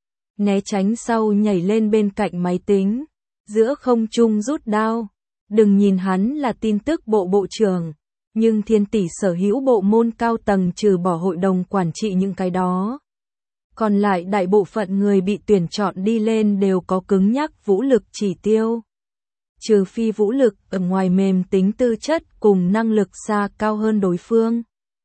Né tránh sau nhảy lên bên cạnh máy tính, giữa không trung rút đao. Đừng nhìn hắn là tin tức bộ trưởng, nhưng Thiên tỷ sở hữu bộ môn cao tầng trừ bỏ hội đồng quản trị những cái đó. Còn lại đại bộ phận người bị tuyển chọn đi lên đều có cứng nhắc vũ lực chỉ tiêu. Trừ phi vũ lực ở ngoài mềm tính tư chất cùng năng lực xa cao hơn đối phương.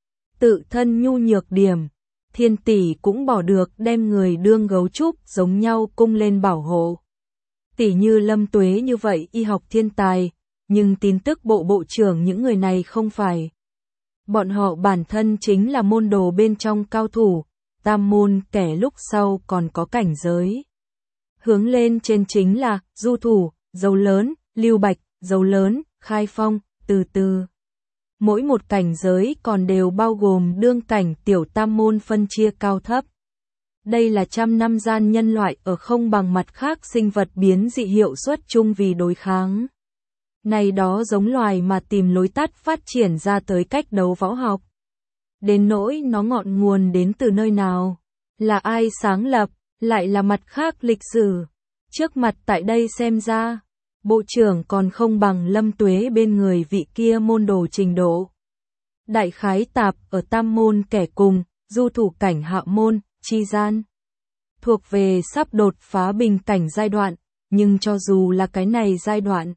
Tự thân nhu nhược điểm, Thiên tỷ cũng bỏ được đem người đương gấu trúc giống nhau cung lên bảo hộ. Tỷ như Lâm Tuế như vậy y học thiên tài, nhưng tin tức bộ trưởng những người này không phải. Bọn họ bản thân chính là môn đồ bên trong cao thủ, tam môn kẻ lúc sau còn có cảnh giới. Hướng lên trên chính là Du Thủ, Dấu Lớn, Lưu Bạch, Dấu Lớn, Khai Phong, Từ Từ. Mỗi một cảnh giới còn đều bao gồm đương cảnh tiểu tam môn phân chia cao thấp. Đây là trăm năm gian nhân loại ở không bằng mặt khác sinh vật biến dị hiệu suất chung vì đối kháng. Này đó giống loài mà tìm lối tắt phát triển ra tới cách đấu võ học. Đến nỗi nó ngọn nguồn đến từ nơi nào, là ai sáng lập, lại là mặt khác lịch sử. Trước mặt tại đây xem ra, bộ trưởng còn không bằng Lâm Tuế bên người vị kia môn đồ trình độ. Đại khái tạp ở tam môn kẻ cùng, Du Thủ cảnh hạ môn, chi gian. Thuộc về sắp đột phá bình cảnh giai đoạn, nhưng cho dù là cái này giai đoạn,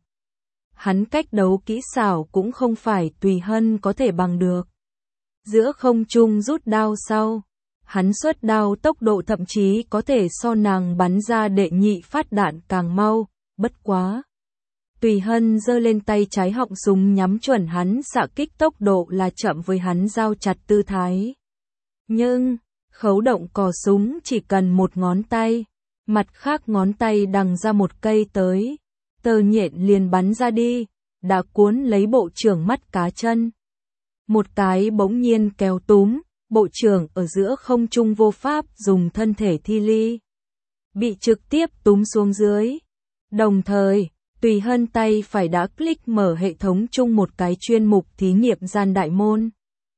hắn cách đấu kỹ xảo cũng không phải tùy hân có thể bằng được. Giữa không trung rút đao sau, hắn xuất đao tốc độ thậm chí có thể so nàng bắn ra đệ nhị phát đạn càng mau, bất quá. Tùy hân giơ lên tay trái họng súng nhắm chuẩn hắn xạ kích tốc độ là chậm với hắn giao chặt tư thái. Nhưng, khấu động cò súng chỉ cần một ngón tay, mặt khác ngón tay đằng ra một cây tới, tơ nhện liền bắn ra đi, đã cuốn lấy bộ trưởng mắt cá chân. Một cái bỗng nhiên kéo túm, bộ trưởng ở giữa không trung vô pháp dùng thân thể thi ly. Bị trực tiếp túm xuống dưới. Đồng thời, Tùy Hân tay phải đã click mở hệ thống chung một cái chuyên mục thí nghiệm gian đại môn.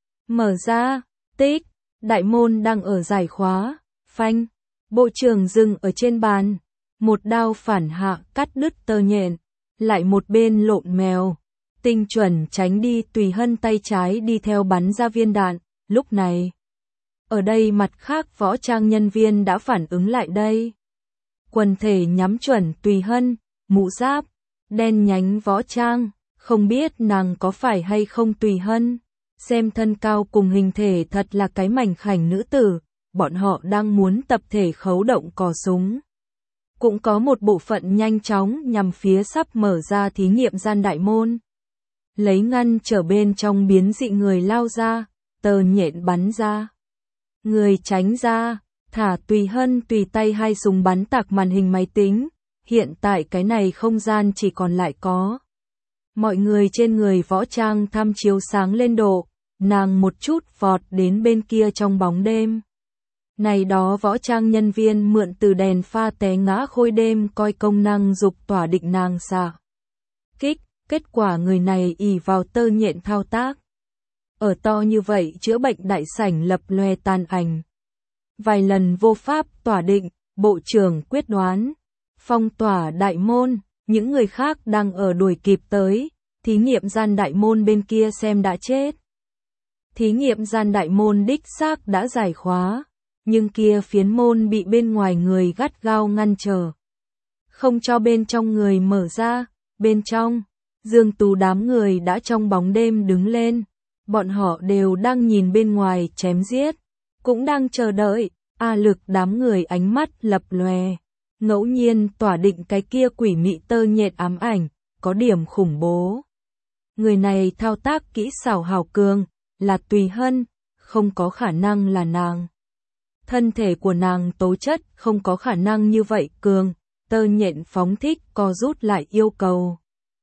Mở ra, tích, đại môn đang ở giải khóa, phanh. Bộ trưởng dừng ở trên bàn, một đao phản hạ cắt đứt tơ nhện, lại một bên lộn mèo. Tinh chuẩn tránh đi Tùy Hân tay trái đi theo bắn ra viên đạn, lúc này. Ở đây mặt khác võ trang nhân viên đã phản ứng lại đây. Quần thể nhắm chuẩn Tùy Hân, mũ giáp, đen nhánh võ trang, không biết nàng có phải hay không Tùy Hân. Xem thân cao cùng hình thể thật là cái mảnh khảnh nữ tử, bọn họ đang muốn tập thể khấu động cò súng. Cũng có một bộ phận nhanh chóng nhằm phía sắp mở ra thí nghiệm gian đại môn. Lấy ngăn trở bên trong biến dị người lao ra, tơ nhện bắn ra. Người tránh ra, thả Tùy Hân tùy tay hai súng bắn tạc màn hình máy tính. Hiện tại cái này không gian chỉ còn lại có. Mọi người trên người võ trang tham chiếu sáng lên độ, nàng một chút vọt đến bên kia trong bóng đêm. Này đó võ trang nhân viên mượn từ đèn pha té ngã khôi đêm coi công năng dục tỏa định nàng xạ kích, kết quả người này ỷ vào tơ nhện thao tác. Ở to như vậy chữa bệnh đại sảnh lập loè tàn ảnh. Vài lần vô pháp tỏa định, bộ trưởng quyết đoán. Phong tỏa đại môn, những người khác đang ở đuổi kịp tới, thí nghiệm gian đại môn bên kia xem đã chết. Thí nghiệm gian đại môn đích xác đã giải khóa, nhưng kia phiến môn bị bên ngoài người gắt gao ngăn trở. Không cho bên trong người mở ra, bên trong, Dương Tú đám người đã trong bóng đêm đứng lên, Bọn họ đều đang nhìn bên ngoài chém giết, cũng đang chờ đợi. A Lực đám người ánh mắt lập lòe, ngẫu nhiên tỏa định cái kia quỷ mị tơ nhện ám ảnh, có điểm khủng bố. Người này thao tác kỹ xảo hảo cường, là Tùy Hân, không có khả năng là nàng. Thân thể của nàng tố chất không có khả năng như vậy cường, tơ nhện phóng thích co rút lại yêu cầu.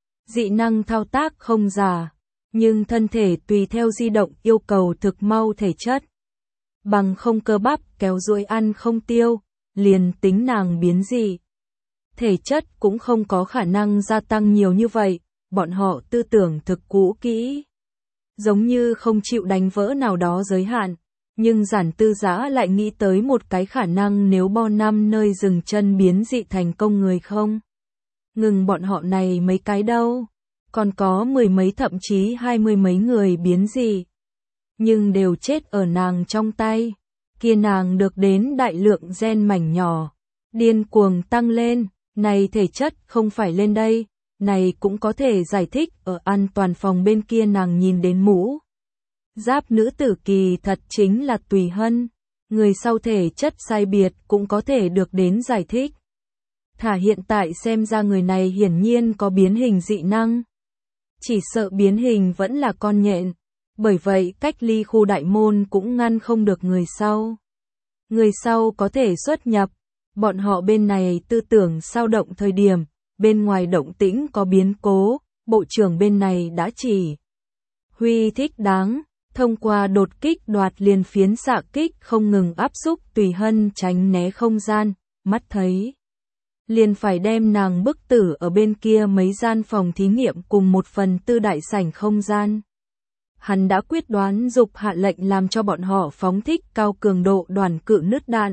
Dị năng thao tác không giả, nhưng thân thể tùy theo di động yêu cầu thực mau thể chất. Bằng không cơ bắp kéo duỗi ăn không tiêu, liền tính nàng biến dị. Thể chất cũng không có khả năng gia tăng nhiều như vậy, bọn họ tư tưởng thực cũ kỹ. Giống như không chịu đánh vỡ nào đó giới hạn, nhưng Giản Tư Giã lại nghĩ tới một cái khả năng nếu Bo Năm nơi dừng chân biến dị thành công người không. Ngừng bọn họ này mấy cái đâu, còn có 10 mấy thậm chí 20 mấy người biến dị. Nhưng đều chết ở nàng trong tay, kia nàng được đến đại lượng gen mảnh nhỏ, điên cuồng tăng lên, này thể chất không phải lên đây, này cũng có thể giải thích ở an toàn phòng bên kia nàng nhìn đến mũ. Giáp nữ tử kỳ thật chính là Tùy Hân, người sau thể chất sai biệt cũng có thể được đến giải thích. Thả hiện tại xem ra người này hiển nhiên có biến hình dị năng. Chỉ sợ biến hình vẫn là con nhện, bởi vậy cách ly khu đại môn cũng ngăn không được người sau. Người sau có thể xuất nhập, bọn họ bên này tư tưởng sao động thời điểm, bên ngoài động tĩnh có biến cố, bộ trưởng bên này đã chỉ huy thích đáng, thông qua đột kích đoạt liền phiến xạ kích không ngừng áp xúc Tùy Hân tránh né không gian, mắt thấy. Liền phải đem nàng bức tử ở bên kia mấy gian phòng thí nghiệm cùng 1/4 đại sảnh không gian. Hắn đã quyết đoán dục hạ lệnh làm cho bọn họ phóng thích cao cường độ đoàn cự nứt đạn,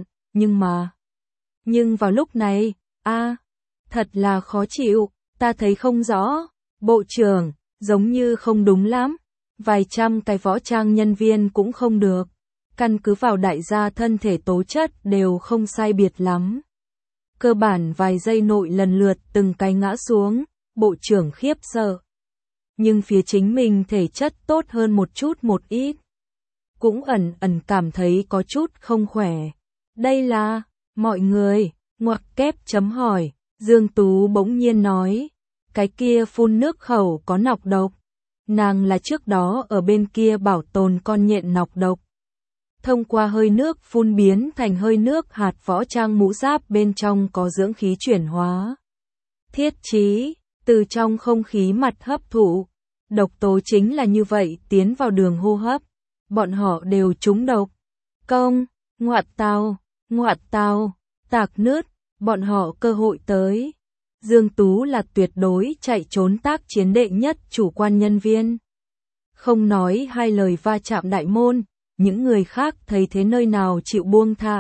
nhưng vào lúc này, thật là khó chịu, ta thấy không rõ, bộ trưởng, giống như không đúng lắm, vài trăm cái võ trang nhân viên cũng không được, căn cứ vào đại gia thân thể tố chất đều không sai biệt lắm. Cơ bản vài giây nội lần lượt từng cái ngã xuống, bộ trưởng khiếp sợ. Nhưng phía chính mình thể chất tốt hơn một chút một ít. Cũng ẩn cảm thấy có chút không khỏe. Đây là, mọi người, ngoặc kép chấm hỏi, Dương Tú bỗng nhiên nói, cái kia phun nước khẩu có nọc độc. Nàng là trước đó ở bên kia bảo tồn con nhện nọc độc. Thông qua hơi nước phun biến thành hơi nước hạt võ trang mũ giáp bên trong có dưỡng khí chuyển hóa. Thiết trí, từ trong không khí mặt hấp thụ. Độc tố chính là như vậy tiến vào đường hô hấp. Bọn họ đều trúng độc. Công, ngoạt tao, tạc nứt, bọn họ cơ hội tới. Dương Tú là tuyệt đối chạy trốn tác chiến đệ nhất chủ quan nhân viên. Không nói hai lời va chạm đại môn, những người khác thấy thế nơi nào chịu buông tha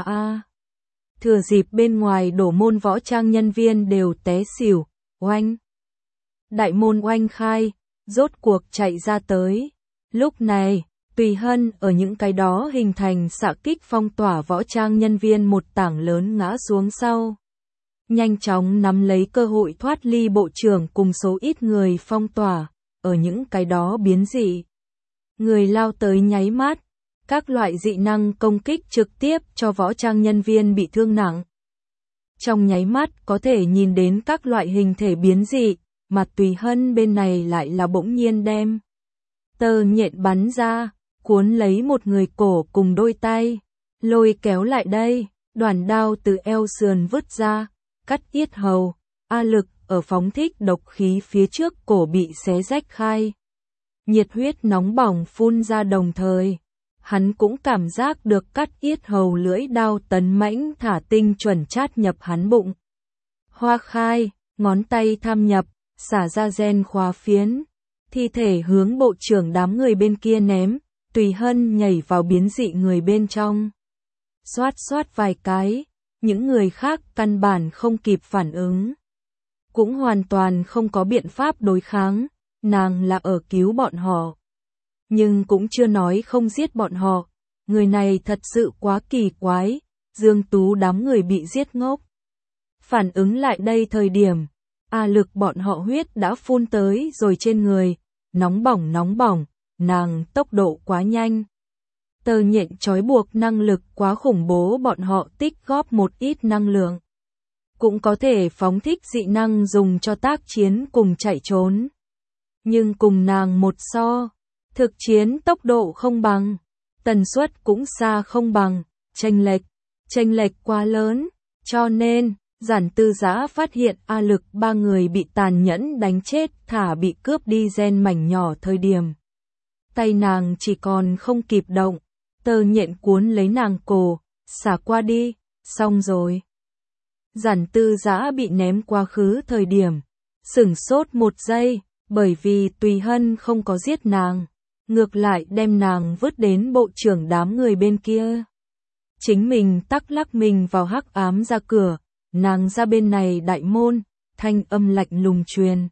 Thừa dịp bên ngoài đổ môn võ trang nhân viên đều té xỉu, oanh. Đại môn oanh khai, rốt cuộc chạy ra tới. Lúc này, Tùy Hân ở những cái đó hình thành xạ kích phong tỏa võ trang nhân viên một tảng lớn ngã xuống sau. Nhanh chóng nắm lấy cơ hội thoát ly bộ trưởng cùng số ít người phong tỏa, ở những cái đó biến dị. Người lao tới nháy mắt, các loại dị năng công kích trực tiếp cho võ trang nhân viên bị thương nặng. Trong nháy mắt có thể nhìn đến các loại hình thể biến dị, mà Tùy Hân bên này lại là bỗng nhiên đem tơ nhện bắn ra, cuốn lấy một người cổ cùng đôi tay, lôi kéo lại đây, đoàn đao từ eo sườn vứt ra, cắt yết hầu, A Lực ở phóng thích độc khí phía trước cổ bị xé rách khai. Nhiệt huyết nóng bỏng phun ra đồng thời, hắn cũng cảm giác được cắt yết hầu lưỡi đao tấn mãnh thả tinh chuẩn chát nhập hắn bụng. Hoa khai, ngón tay tham nhập, xả ra gen khóa phiến, thi thể hướng bộ trưởng đám người bên kia ném, Tùy Hân nhảy vào biến dị người bên trong. Xoát vài cái, những người khác căn bản không kịp phản ứng. Cũng hoàn toàn không có biện pháp đối kháng, nàng là ở cứu bọn họ. Nhưng cũng chưa nói không giết bọn họ, người này thật sự quá kỳ quái, Dương Tú đám người bị giết ngốc. Phản ứng lại đây thời điểm, A Lực bọn họ huyết đã phun tới rồi trên người, nóng bỏng, nàng tốc độ quá nhanh. Tơ nhện trói buộc năng lực quá khủng bố, bọn họ tích góp một ít năng lượng. Cũng có thể phóng thích dị năng dùng cho tác chiến cùng chạy trốn. Nhưng cùng nàng một so, thực chiến tốc độ không bằng, tần suất cũng xa không bằng, chênh lệch quá lớn, cho nên Giản Tư Giã phát hiện A Lực ba người bị tàn nhẫn đánh chết thả bị cướp đi gen mảnh nhỏ thời điểm. Tay nàng chỉ còn không kịp động, tơ nhện cuốn lấy nàng cổ, xả qua đi, xong rồi. Giản Tư Giã bị ném quá khứ thời điểm, sửng sốt một giây, bởi vì Tùy Hân không có giết nàng, ngược lại đem nàng vứt đến bộ trưởng đám người bên kia. Chính mình tắc lắc mình vào hắc ám ra cửa, nàng ra bên này đại môn, thanh âm lạnh lùng truyền.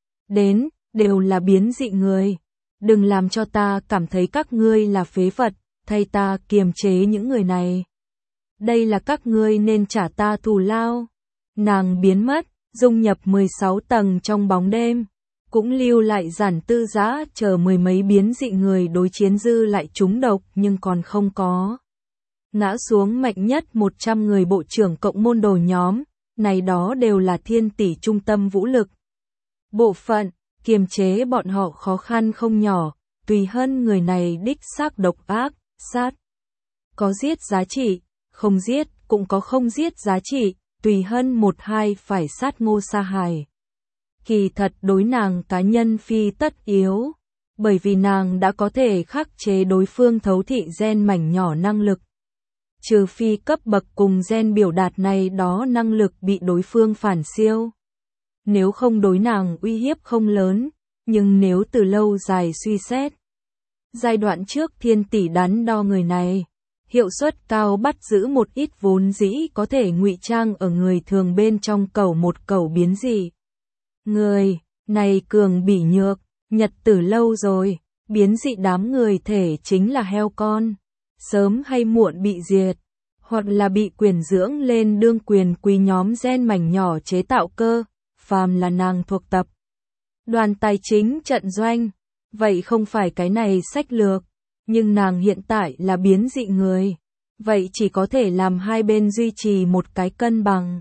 Đến, đều là biến dị người. Đừng làm cho ta cảm thấy các ngươi là phế vật, thay ta kiềm chế những người này. Đây là các ngươi nên trả ta thù lao. Nàng biến mất, dung nhập 16 tầng trong bóng đêm. Cũng lưu lại Giản Tư Giã chờ mười mấy biến dị người đối chiến dư lại trúng độc nhưng còn không có. Ngã xuống mạnh nhất 100 người bộ trưởng cộng môn đồ nhóm, này đó đều là thiên tỷ trung tâm vũ lực. Bộ phận, kiềm chế bọn họ khó khăn không nhỏ, Tùy Hân người này đích xác độc ác, sát. Có giết giá trị, không giết, cũng có không giết giá trị, Tùy Hân 1-2 phải sát Ngô Sa Hải. Kỳ thật đối nàng cá nhân phi tất yếu, bởi vì nàng đã có thể khắc chế đối phương thấu thị gen mảnh nhỏ năng lực. Trừ phi cấp bậc cùng gen biểu đạt này đó năng lực bị đối phương phản siêu. Nếu không đối nàng uy hiếp không lớn, nhưng nếu từ lâu dài suy xét. Giai đoạn trước thiên tỷ đắn đo người này, hiệu suất cao bắt giữ một ít vốn dĩ có thể ngụy trang ở người thường bên trong cẩu một cẩu biến dị. Người này cường bỉ nhược, nhật tử lâu rồi, biến dị đám người thể chính là heo con, sớm hay muộn bị diệt, hoặc là bị quyền dưỡng lên đương quyền quý nhóm gen mảnh nhỏ chế tạo cơ, phàm là nàng thuộc tập. Đoàn tài chính trận doanh, vậy không phải cái này sách lược, nhưng nàng hiện tại là biến dị người, vậy chỉ có thể làm hai bên duy trì một cái cân bằng.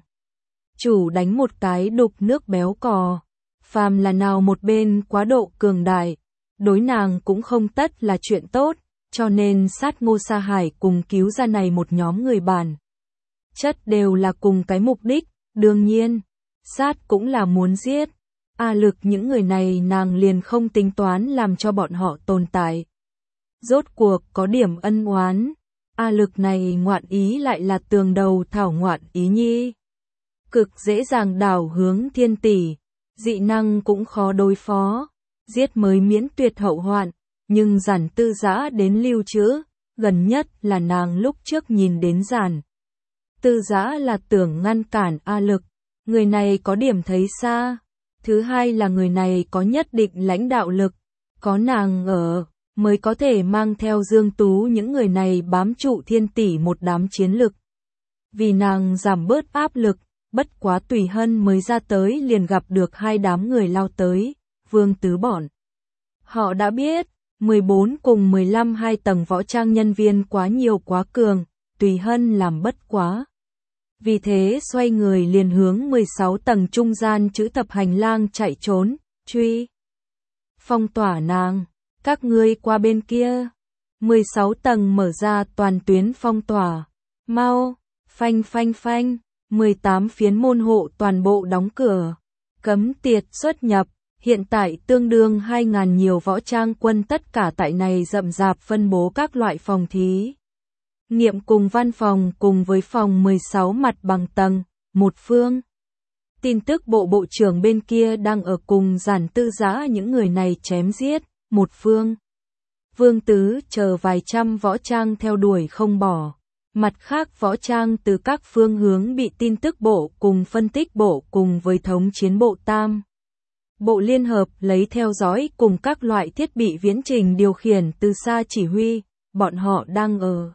Chủ đánh một cái đục nước béo cò, phàm là nào một bên quá độ cường đại, đối nàng cũng không tất là chuyện tốt, cho nên sát Ngô Sa Hải cùng cứu ra này một nhóm người bản. Chất đều là cùng cái mục đích, đương nhiên, sát cũng là muốn giết. A Lực những người này nàng liền không tính toán làm cho bọn họ tồn tại. Rốt cuộc có điểm ân oán, A Lực này ngoạn ý lại là tường đầu thảo ngoạn ý nhi. Cực dễ dàng đảo hướng thiên tỷ, dị năng cũng khó đối phó, giết mới miễn tuyệt hậu hoạn, nhưng Giản Tư Giã đến lưu trữ, gần nhất là nàng lúc trước nhìn đến Giản Tư Giã là tưởng ngăn cản A Lực, người này có điểm thấy xa. Thứ hai là người này có nhất định lãnh đạo lực, có nàng ở, mới có thể mang theo Dương Tú những người này bám trụ thiên tỷ một đám chiến lực. Vì nàng giảm bớt áp lực, bất quá Tùy Hân mới ra tới liền gặp được hai đám người lao tới, Vương Tứ bọn. Họ đã biết, 14 cùng 15 hai tầng võ trang nhân viên quá nhiều quá cường, Tùy Hân làm bất quá. Vì thế xoay người liền hướng 16 tầng trung gian chữ thập hành lang chạy trốn, truy. Phong tỏa nàng, các ngươi qua bên kia. 16 tầng mở ra toàn tuyến phong tỏa. Mau, phanh phanh phanh, 18 phiến môn hộ toàn bộ đóng cửa. Cấm tiệt xuất nhập, hiện tại tương đương 2.000 nhiều võ trang quân tất cả tại này rậm rạp phân bố các loại phòng thí nghiệm cùng văn phòng cùng với phòng 16 mặt bằng tầng, một phương. Tin tức bộ trưởng bên kia đang ở cùng Giản Tư Giã những người này chém giết, một phương. Vương Tứ chờ vài trăm võ trang theo đuổi không bỏ. Mặt khác võ trang từ các phương hướng bị tin tức bộ cùng phân tích bộ cùng với thống chiến bộ tam. Bộ liên hợp lấy theo dõi cùng các loại thiết bị viễn trình điều khiển từ xa chỉ huy, bọn họ đang ở.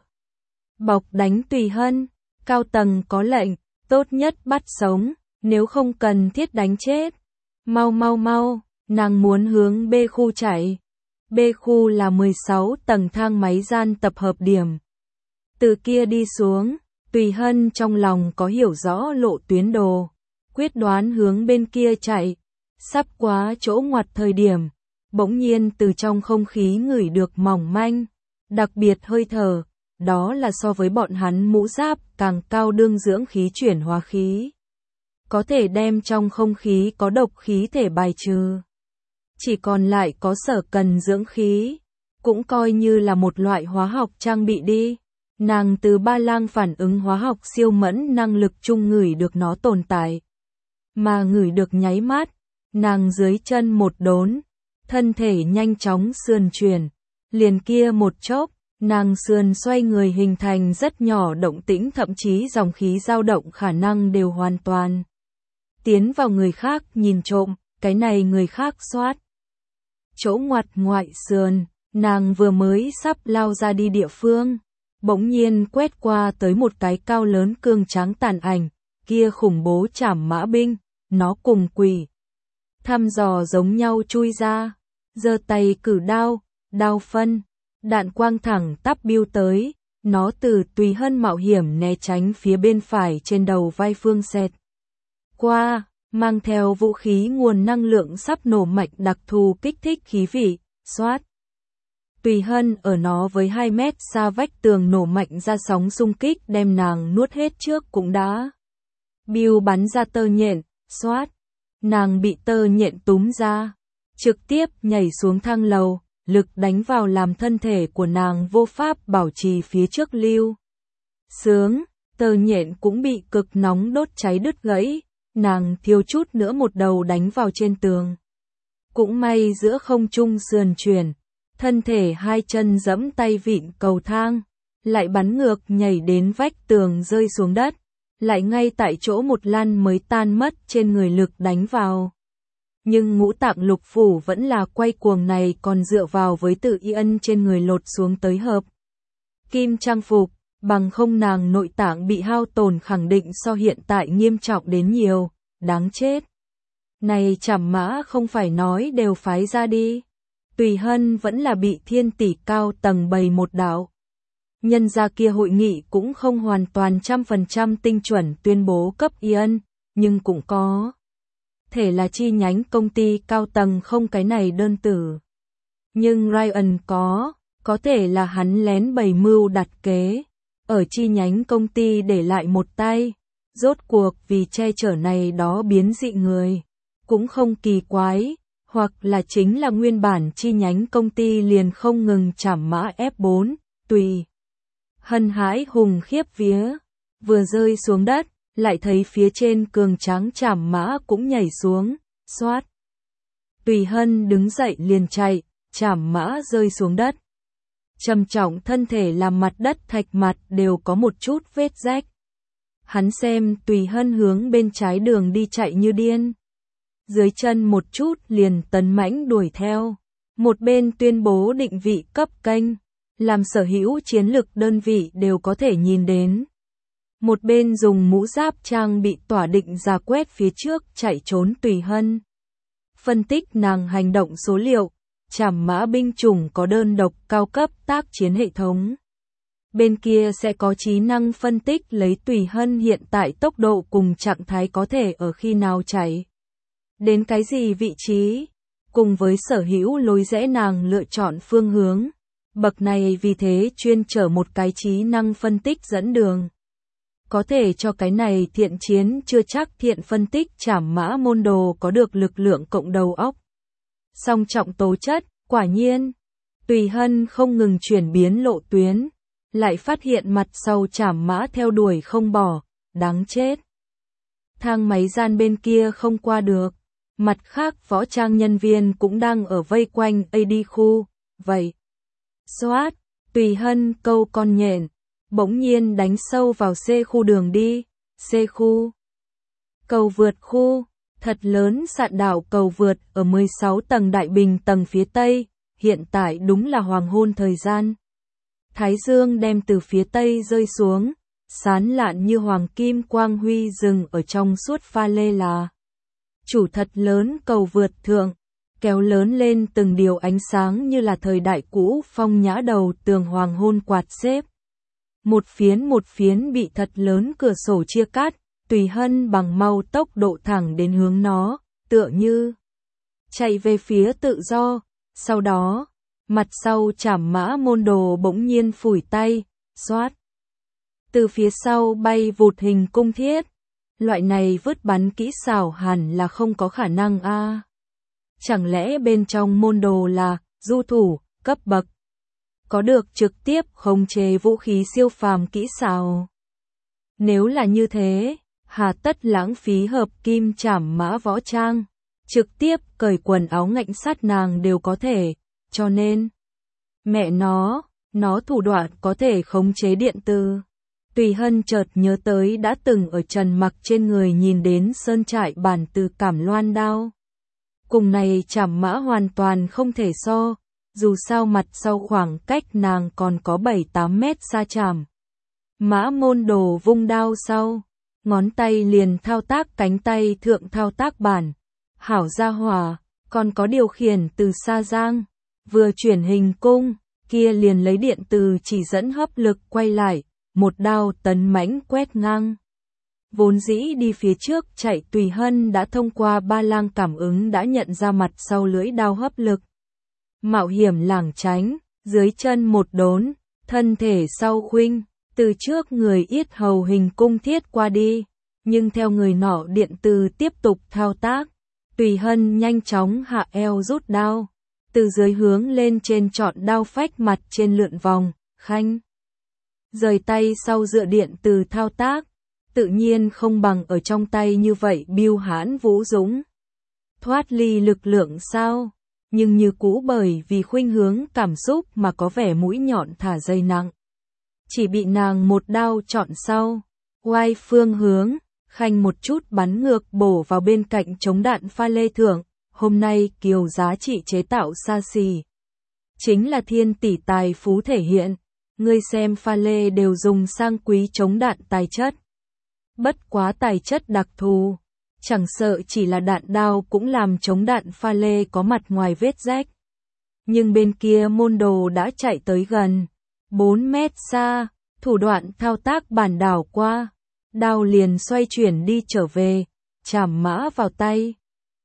Bọc đánh Tùy Hân, cao tầng có lệnh, tốt nhất bắt sống, nếu không cần thiết đánh chết. Mau mau mau, nàng muốn hướng B khu chạy. B khu là 16 tầng thang máy gian tập hợp điểm. Từ kia đi xuống, Tùy Hân trong lòng có hiểu rõ lộ tuyến đồ, quyết đoán hướng bên kia chạy. Sắp quá chỗ ngoặt thời điểm, bỗng nhiên từ trong không khí ngửi được mỏng manh, đặc biệt hơi thở, đó là so với bọn hắn mũ giáp càng cao đương dưỡng khí chuyển hóa khí. Có thể đem trong không khí có độc khí thể bài trừ. Chỉ còn lại có sở cần dưỡng khí, cũng coi như là một loại hóa học trang bị đi. Nàng từ ba lang phản ứng hóa học siêu mẫn năng lực chung ngửi được nó tồn tại. Mà ngửi được nháy mắt, nàng dưới chân một đốn, thân thể nhanh chóng sườn chuyển. Liền kia một chốc, nàng sườn xoay người hình thành rất nhỏ động tĩnh, thậm chí dòng khí dao động khả năng đều hoàn toàn tiến vào người khác nhìn trộm, cái này người khác soát. Chỗ ngoặt ngoại sườn, nàng vừa mới sắp lao ra đi địa phương, bỗng nhiên quét qua tới một cái cao lớn cương tráng tàn ảnh, kia khủng bố trảm mã binh, nó cùng quỷ thăm dò giống nhau chui ra, giơ tay cử đao, đao phân, đạn quang thẳng tắp biêu tới, nó từ Tùy Hân mạo hiểm né tránh phía bên phải trên đầu vai phương xẹt qua, mang theo vũ khí nguồn năng lượng sắp nổ mạnh đặc thù kích thích khí vị, xoát. Tùy Hân ở nó với 2 mét xa vách tường nổ mạnh ra sóng xung kích đem nàng nuốt hết trước cũng đã. Biêu bắn ra tơ nhện, xoát. Nàng bị tơ nhện túm ra, trực tiếp nhảy xuống thang lầu, lực đánh vào làm thân thể của nàng vô pháp bảo trì phía trước lưu. Sướng, tơ nhện cũng bị cực nóng đốt cháy đứt gãy, nàng thiếu chút nữa một đầu đánh vào trên tường. Cũng may giữa không trung sườn chuyển, thân thể hai chân giẫm tay vịn cầu thang, lại bắn ngược nhảy đến vách tường rơi xuống đất, lại ngay tại chỗ một lăn mới tan mất trên người lực đánh vào. Nhưng ngũ tạng lục phủ vẫn là quay cuồng này còn dựa vào với tự y ân trên người lột xuống tới hợp. Kim trang phục, bằng không nàng nội tạng bị hao tổn khẳng định so hiện tại nghiêm trọng đến nhiều, đáng chết. Này Trảm Mã không phải nói đều phái ra đi. Tùy Hân vẫn là bị thiên tỷ cao tầng bày một đạo. Nhân ra kia hội nghị cũng không hoàn toàn 100% tinh chuẩn tuyên bố cấp y ân, nhưng cũng có thể là chi nhánh công ty cao tầng không cái này đơn tử. Nhưng Ryan có thể là hắn lén bày mưu đặt kế, ở chi nhánh công ty để lại một tay, rốt cuộc vì che chở này đó biến dị người, cũng không kỳ quái, hoặc là chính là nguyên bản chi nhánh công ty liền không ngừng Trảm Mã F4, Tùy Hân hãi hùng khiếp vía, vừa rơi xuống đất, lại thấy phía trên cường tráng Trảm Mã cũng nhảy xuống, xoát. Tùy Hân đứng dậy liền chạy, Trảm Mã rơi xuống đất. Trầm trọng thân thể làm mặt đất thạch mặt đều có một chút vết rách. Hắn xem Tùy Hân hướng bên trái đường đi chạy như điên. Dưới chân một chút liền tấn mãnh đuổi theo. Một bên tuyên bố định vị cấp kênh, làm sở hữu chiến lực đơn vị đều có thể nhìn đến. Một bên dùng mũ giáp trang bị tỏa định ra quét phía trước chạy trốn Tùy Hân. Phân tích nàng hành động số liệu, Trảm Mã binh chủng có đơn độc cao cấp tác chiến hệ thống. Bên kia sẽ có trí năng phân tích lấy Tùy Hân hiện tại tốc độ cùng trạng thái có thể ở khi nào chạy. Đến cái gì vị trí, cùng với sở hữu lối rẽ nàng lựa chọn phương hướng. Bậc này vì thế chuyên chở một cái trí năng phân tích dẫn đường. Có thể cho cái này thiện chiến chưa chắc thiện phân tích Trảm Mã môn đồ có được lực lượng cộng đầu óc. Song trọng tố chất, quả nhiên. Tùy Hân không ngừng chuyển biến lộ tuyến, lại phát hiện mặt sau Trảm Mã theo đuổi không bỏ, đáng chết. Thang máy gian bên kia không qua được, mặt khác võ trang nhân viên cũng đang ở vây quanh AD khu, vậy. Xoát, Tùy Hân câu con nhện, bỗng nhiên đánh sâu vào C khu đường đi, C khu. Cầu vượt khu, thật lớn sạn đảo cầu vượt ở 16 tầng Đại Bình tầng phía Tây, hiện tại đúng là hoàng hôn thời gian. Thái dương đem từ phía Tây rơi xuống, sán lạn như hoàng kim quang huy rừng ở trong suốt pha lê là. Chủ thật lớn cầu vượt thượng, kéo lớn lên từng điều ánh sáng như là thời đại cũ phong nhã đầu tường hoàng hôn quạt xếp. Một phiến bị thật lớn cửa sổ chia cắt, Tùy Hân bằng mau tốc độ thẳng đến hướng nó, tựa như chạy về phía tự do. Sau đó, mặt sau Trảm Mã Môn Đồ bỗng nhiên phủi tay, xoát. Từ phía sau bay vụt hình cung thiết. Loại này vứt bắn kỹ xảo hẳn là không có khả năng a. Chẳng lẽ bên trong môn đồ là du thủ cấp bậc, có được trực tiếp khống chế vũ khí siêu phàm kỹ xảo? Nếu là như thế, hà tất lãng phí hợp kim Trảm Mã võ trang, trực tiếp cởi quần áo ngạnh sát nàng đều có thể, cho nên mẹ nó thủ đoạn có thể khống chế điện từ. Tùy Hân chợt nhớ tới đã từng ở Trần Mặc trên người nhìn đến sơn trại bản từ cảm loan đao. Cùng này Trảm Mã hoàn toàn không thể so, dù sao mặt sau khoảng cách nàng còn có 7-8 mét xa Trảm Mã Môn Đồ vung đao sau, ngón tay liền thao tác cánh tay thượng thao tác bản. Hảo gia hỏa, còn có điều khiển từ xa giang, vừa chuyển hình cung, kia liền lấy điện từ chỉ dẫn hấp lực quay lại. Một đao tấn mãnh quét ngang. Vốn dĩ đi phía trước chạy Tùy Hân đã thông qua ba lang cảm ứng đã nhận ra mặt sau lưỡi đao hấp lực. Mạo hiểm lảng tránh, dưới chân một đốn, thân thể sau khuynh, từ trước người yết hầu hình cung thiết qua đi. Nhưng theo người nọ điện từ tiếp tục thao tác, Tùy Hân nhanh chóng hạ eo rút đao. Từ dưới hướng lên trên chọn đao phách mặt trên lượn vòng, khanh. Rời tay sau dựa điện từ thao tác, tự nhiên không bằng ở trong tay như vậy biêu hãn vũ dũng. Thoát ly lực lượng sao, nhưng như cũ bởi vì khuynh hướng cảm xúc mà có vẻ mũi nhọn thả dây nặng. Chỉ bị nàng một đao chọn sau, quay phương hướng, khanh một chút bắn ngược bổ vào bên cạnh chống đạn pha lê thượng. Hôm nay kiều giá trị chế tạo xa xỉ, chính là thiên tỷ tài phú thể hiện. Ngươi xem pha lê đều dùng sang quý chống đạn tài chất. Bất quá tài chất đặc thù, chẳng sợ chỉ là đạn đao cũng làm chống đạn pha lê có mặt ngoài vết rách. Nhưng bên kia môn đồ đã chạy tới gần 4 mét xa, thủ đoạn thao tác bản đảo qua, đao liền xoay chuyển đi trở về, Trảm Mã vào tay.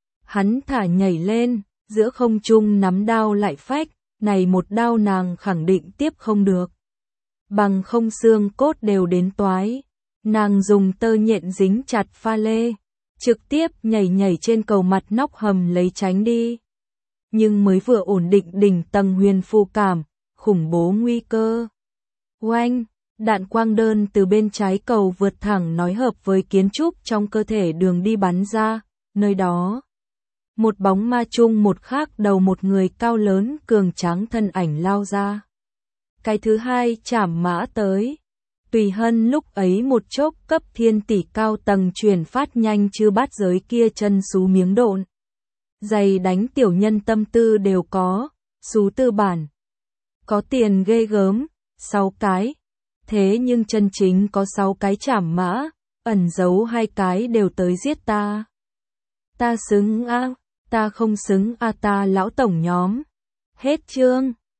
Hắn thả nhảy lên, giữa không trung nắm đao lại phách, này một đao nàng khẳng định tiếp không được. Bằng không xương cốt đều đến toái, nàng dùng tơ nhện dính chặt pha lê, trực tiếp nhảy trên cầu mặt nóc hầm lấy tránh đi. Nhưng mới vừa ổn định đỉnh tầng huyền phù cảm, khủng bố nguy cơ. Oanh, đạn quang đơn từ bên trái cầu vượt thẳng nói hợp với kiến trúc trong cơ thể đường đi bắn ra, nơi đó. Một bóng ma chung một khác đầu một người cao lớn cường tráng thân ảnh lao ra. Cái thứ hai Trảm Mã tới. Tùy Hân lúc ấy một chốc cấp thiên tỷ cao tầng truyền phát nhanh chứ bát giới kia chân sú miếng độn. Giày đánh tiểu nhân tâm tư đều có, sú tư bản. Có tiền ghê gớm, 6 cái. Thế nhưng chân chính có 6 cái Trảm Mã, ẩn giấu 2 cái đều tới giết ta. Ta xứng a, ta không xứng a ta lão tổng nhóm. Hết chương.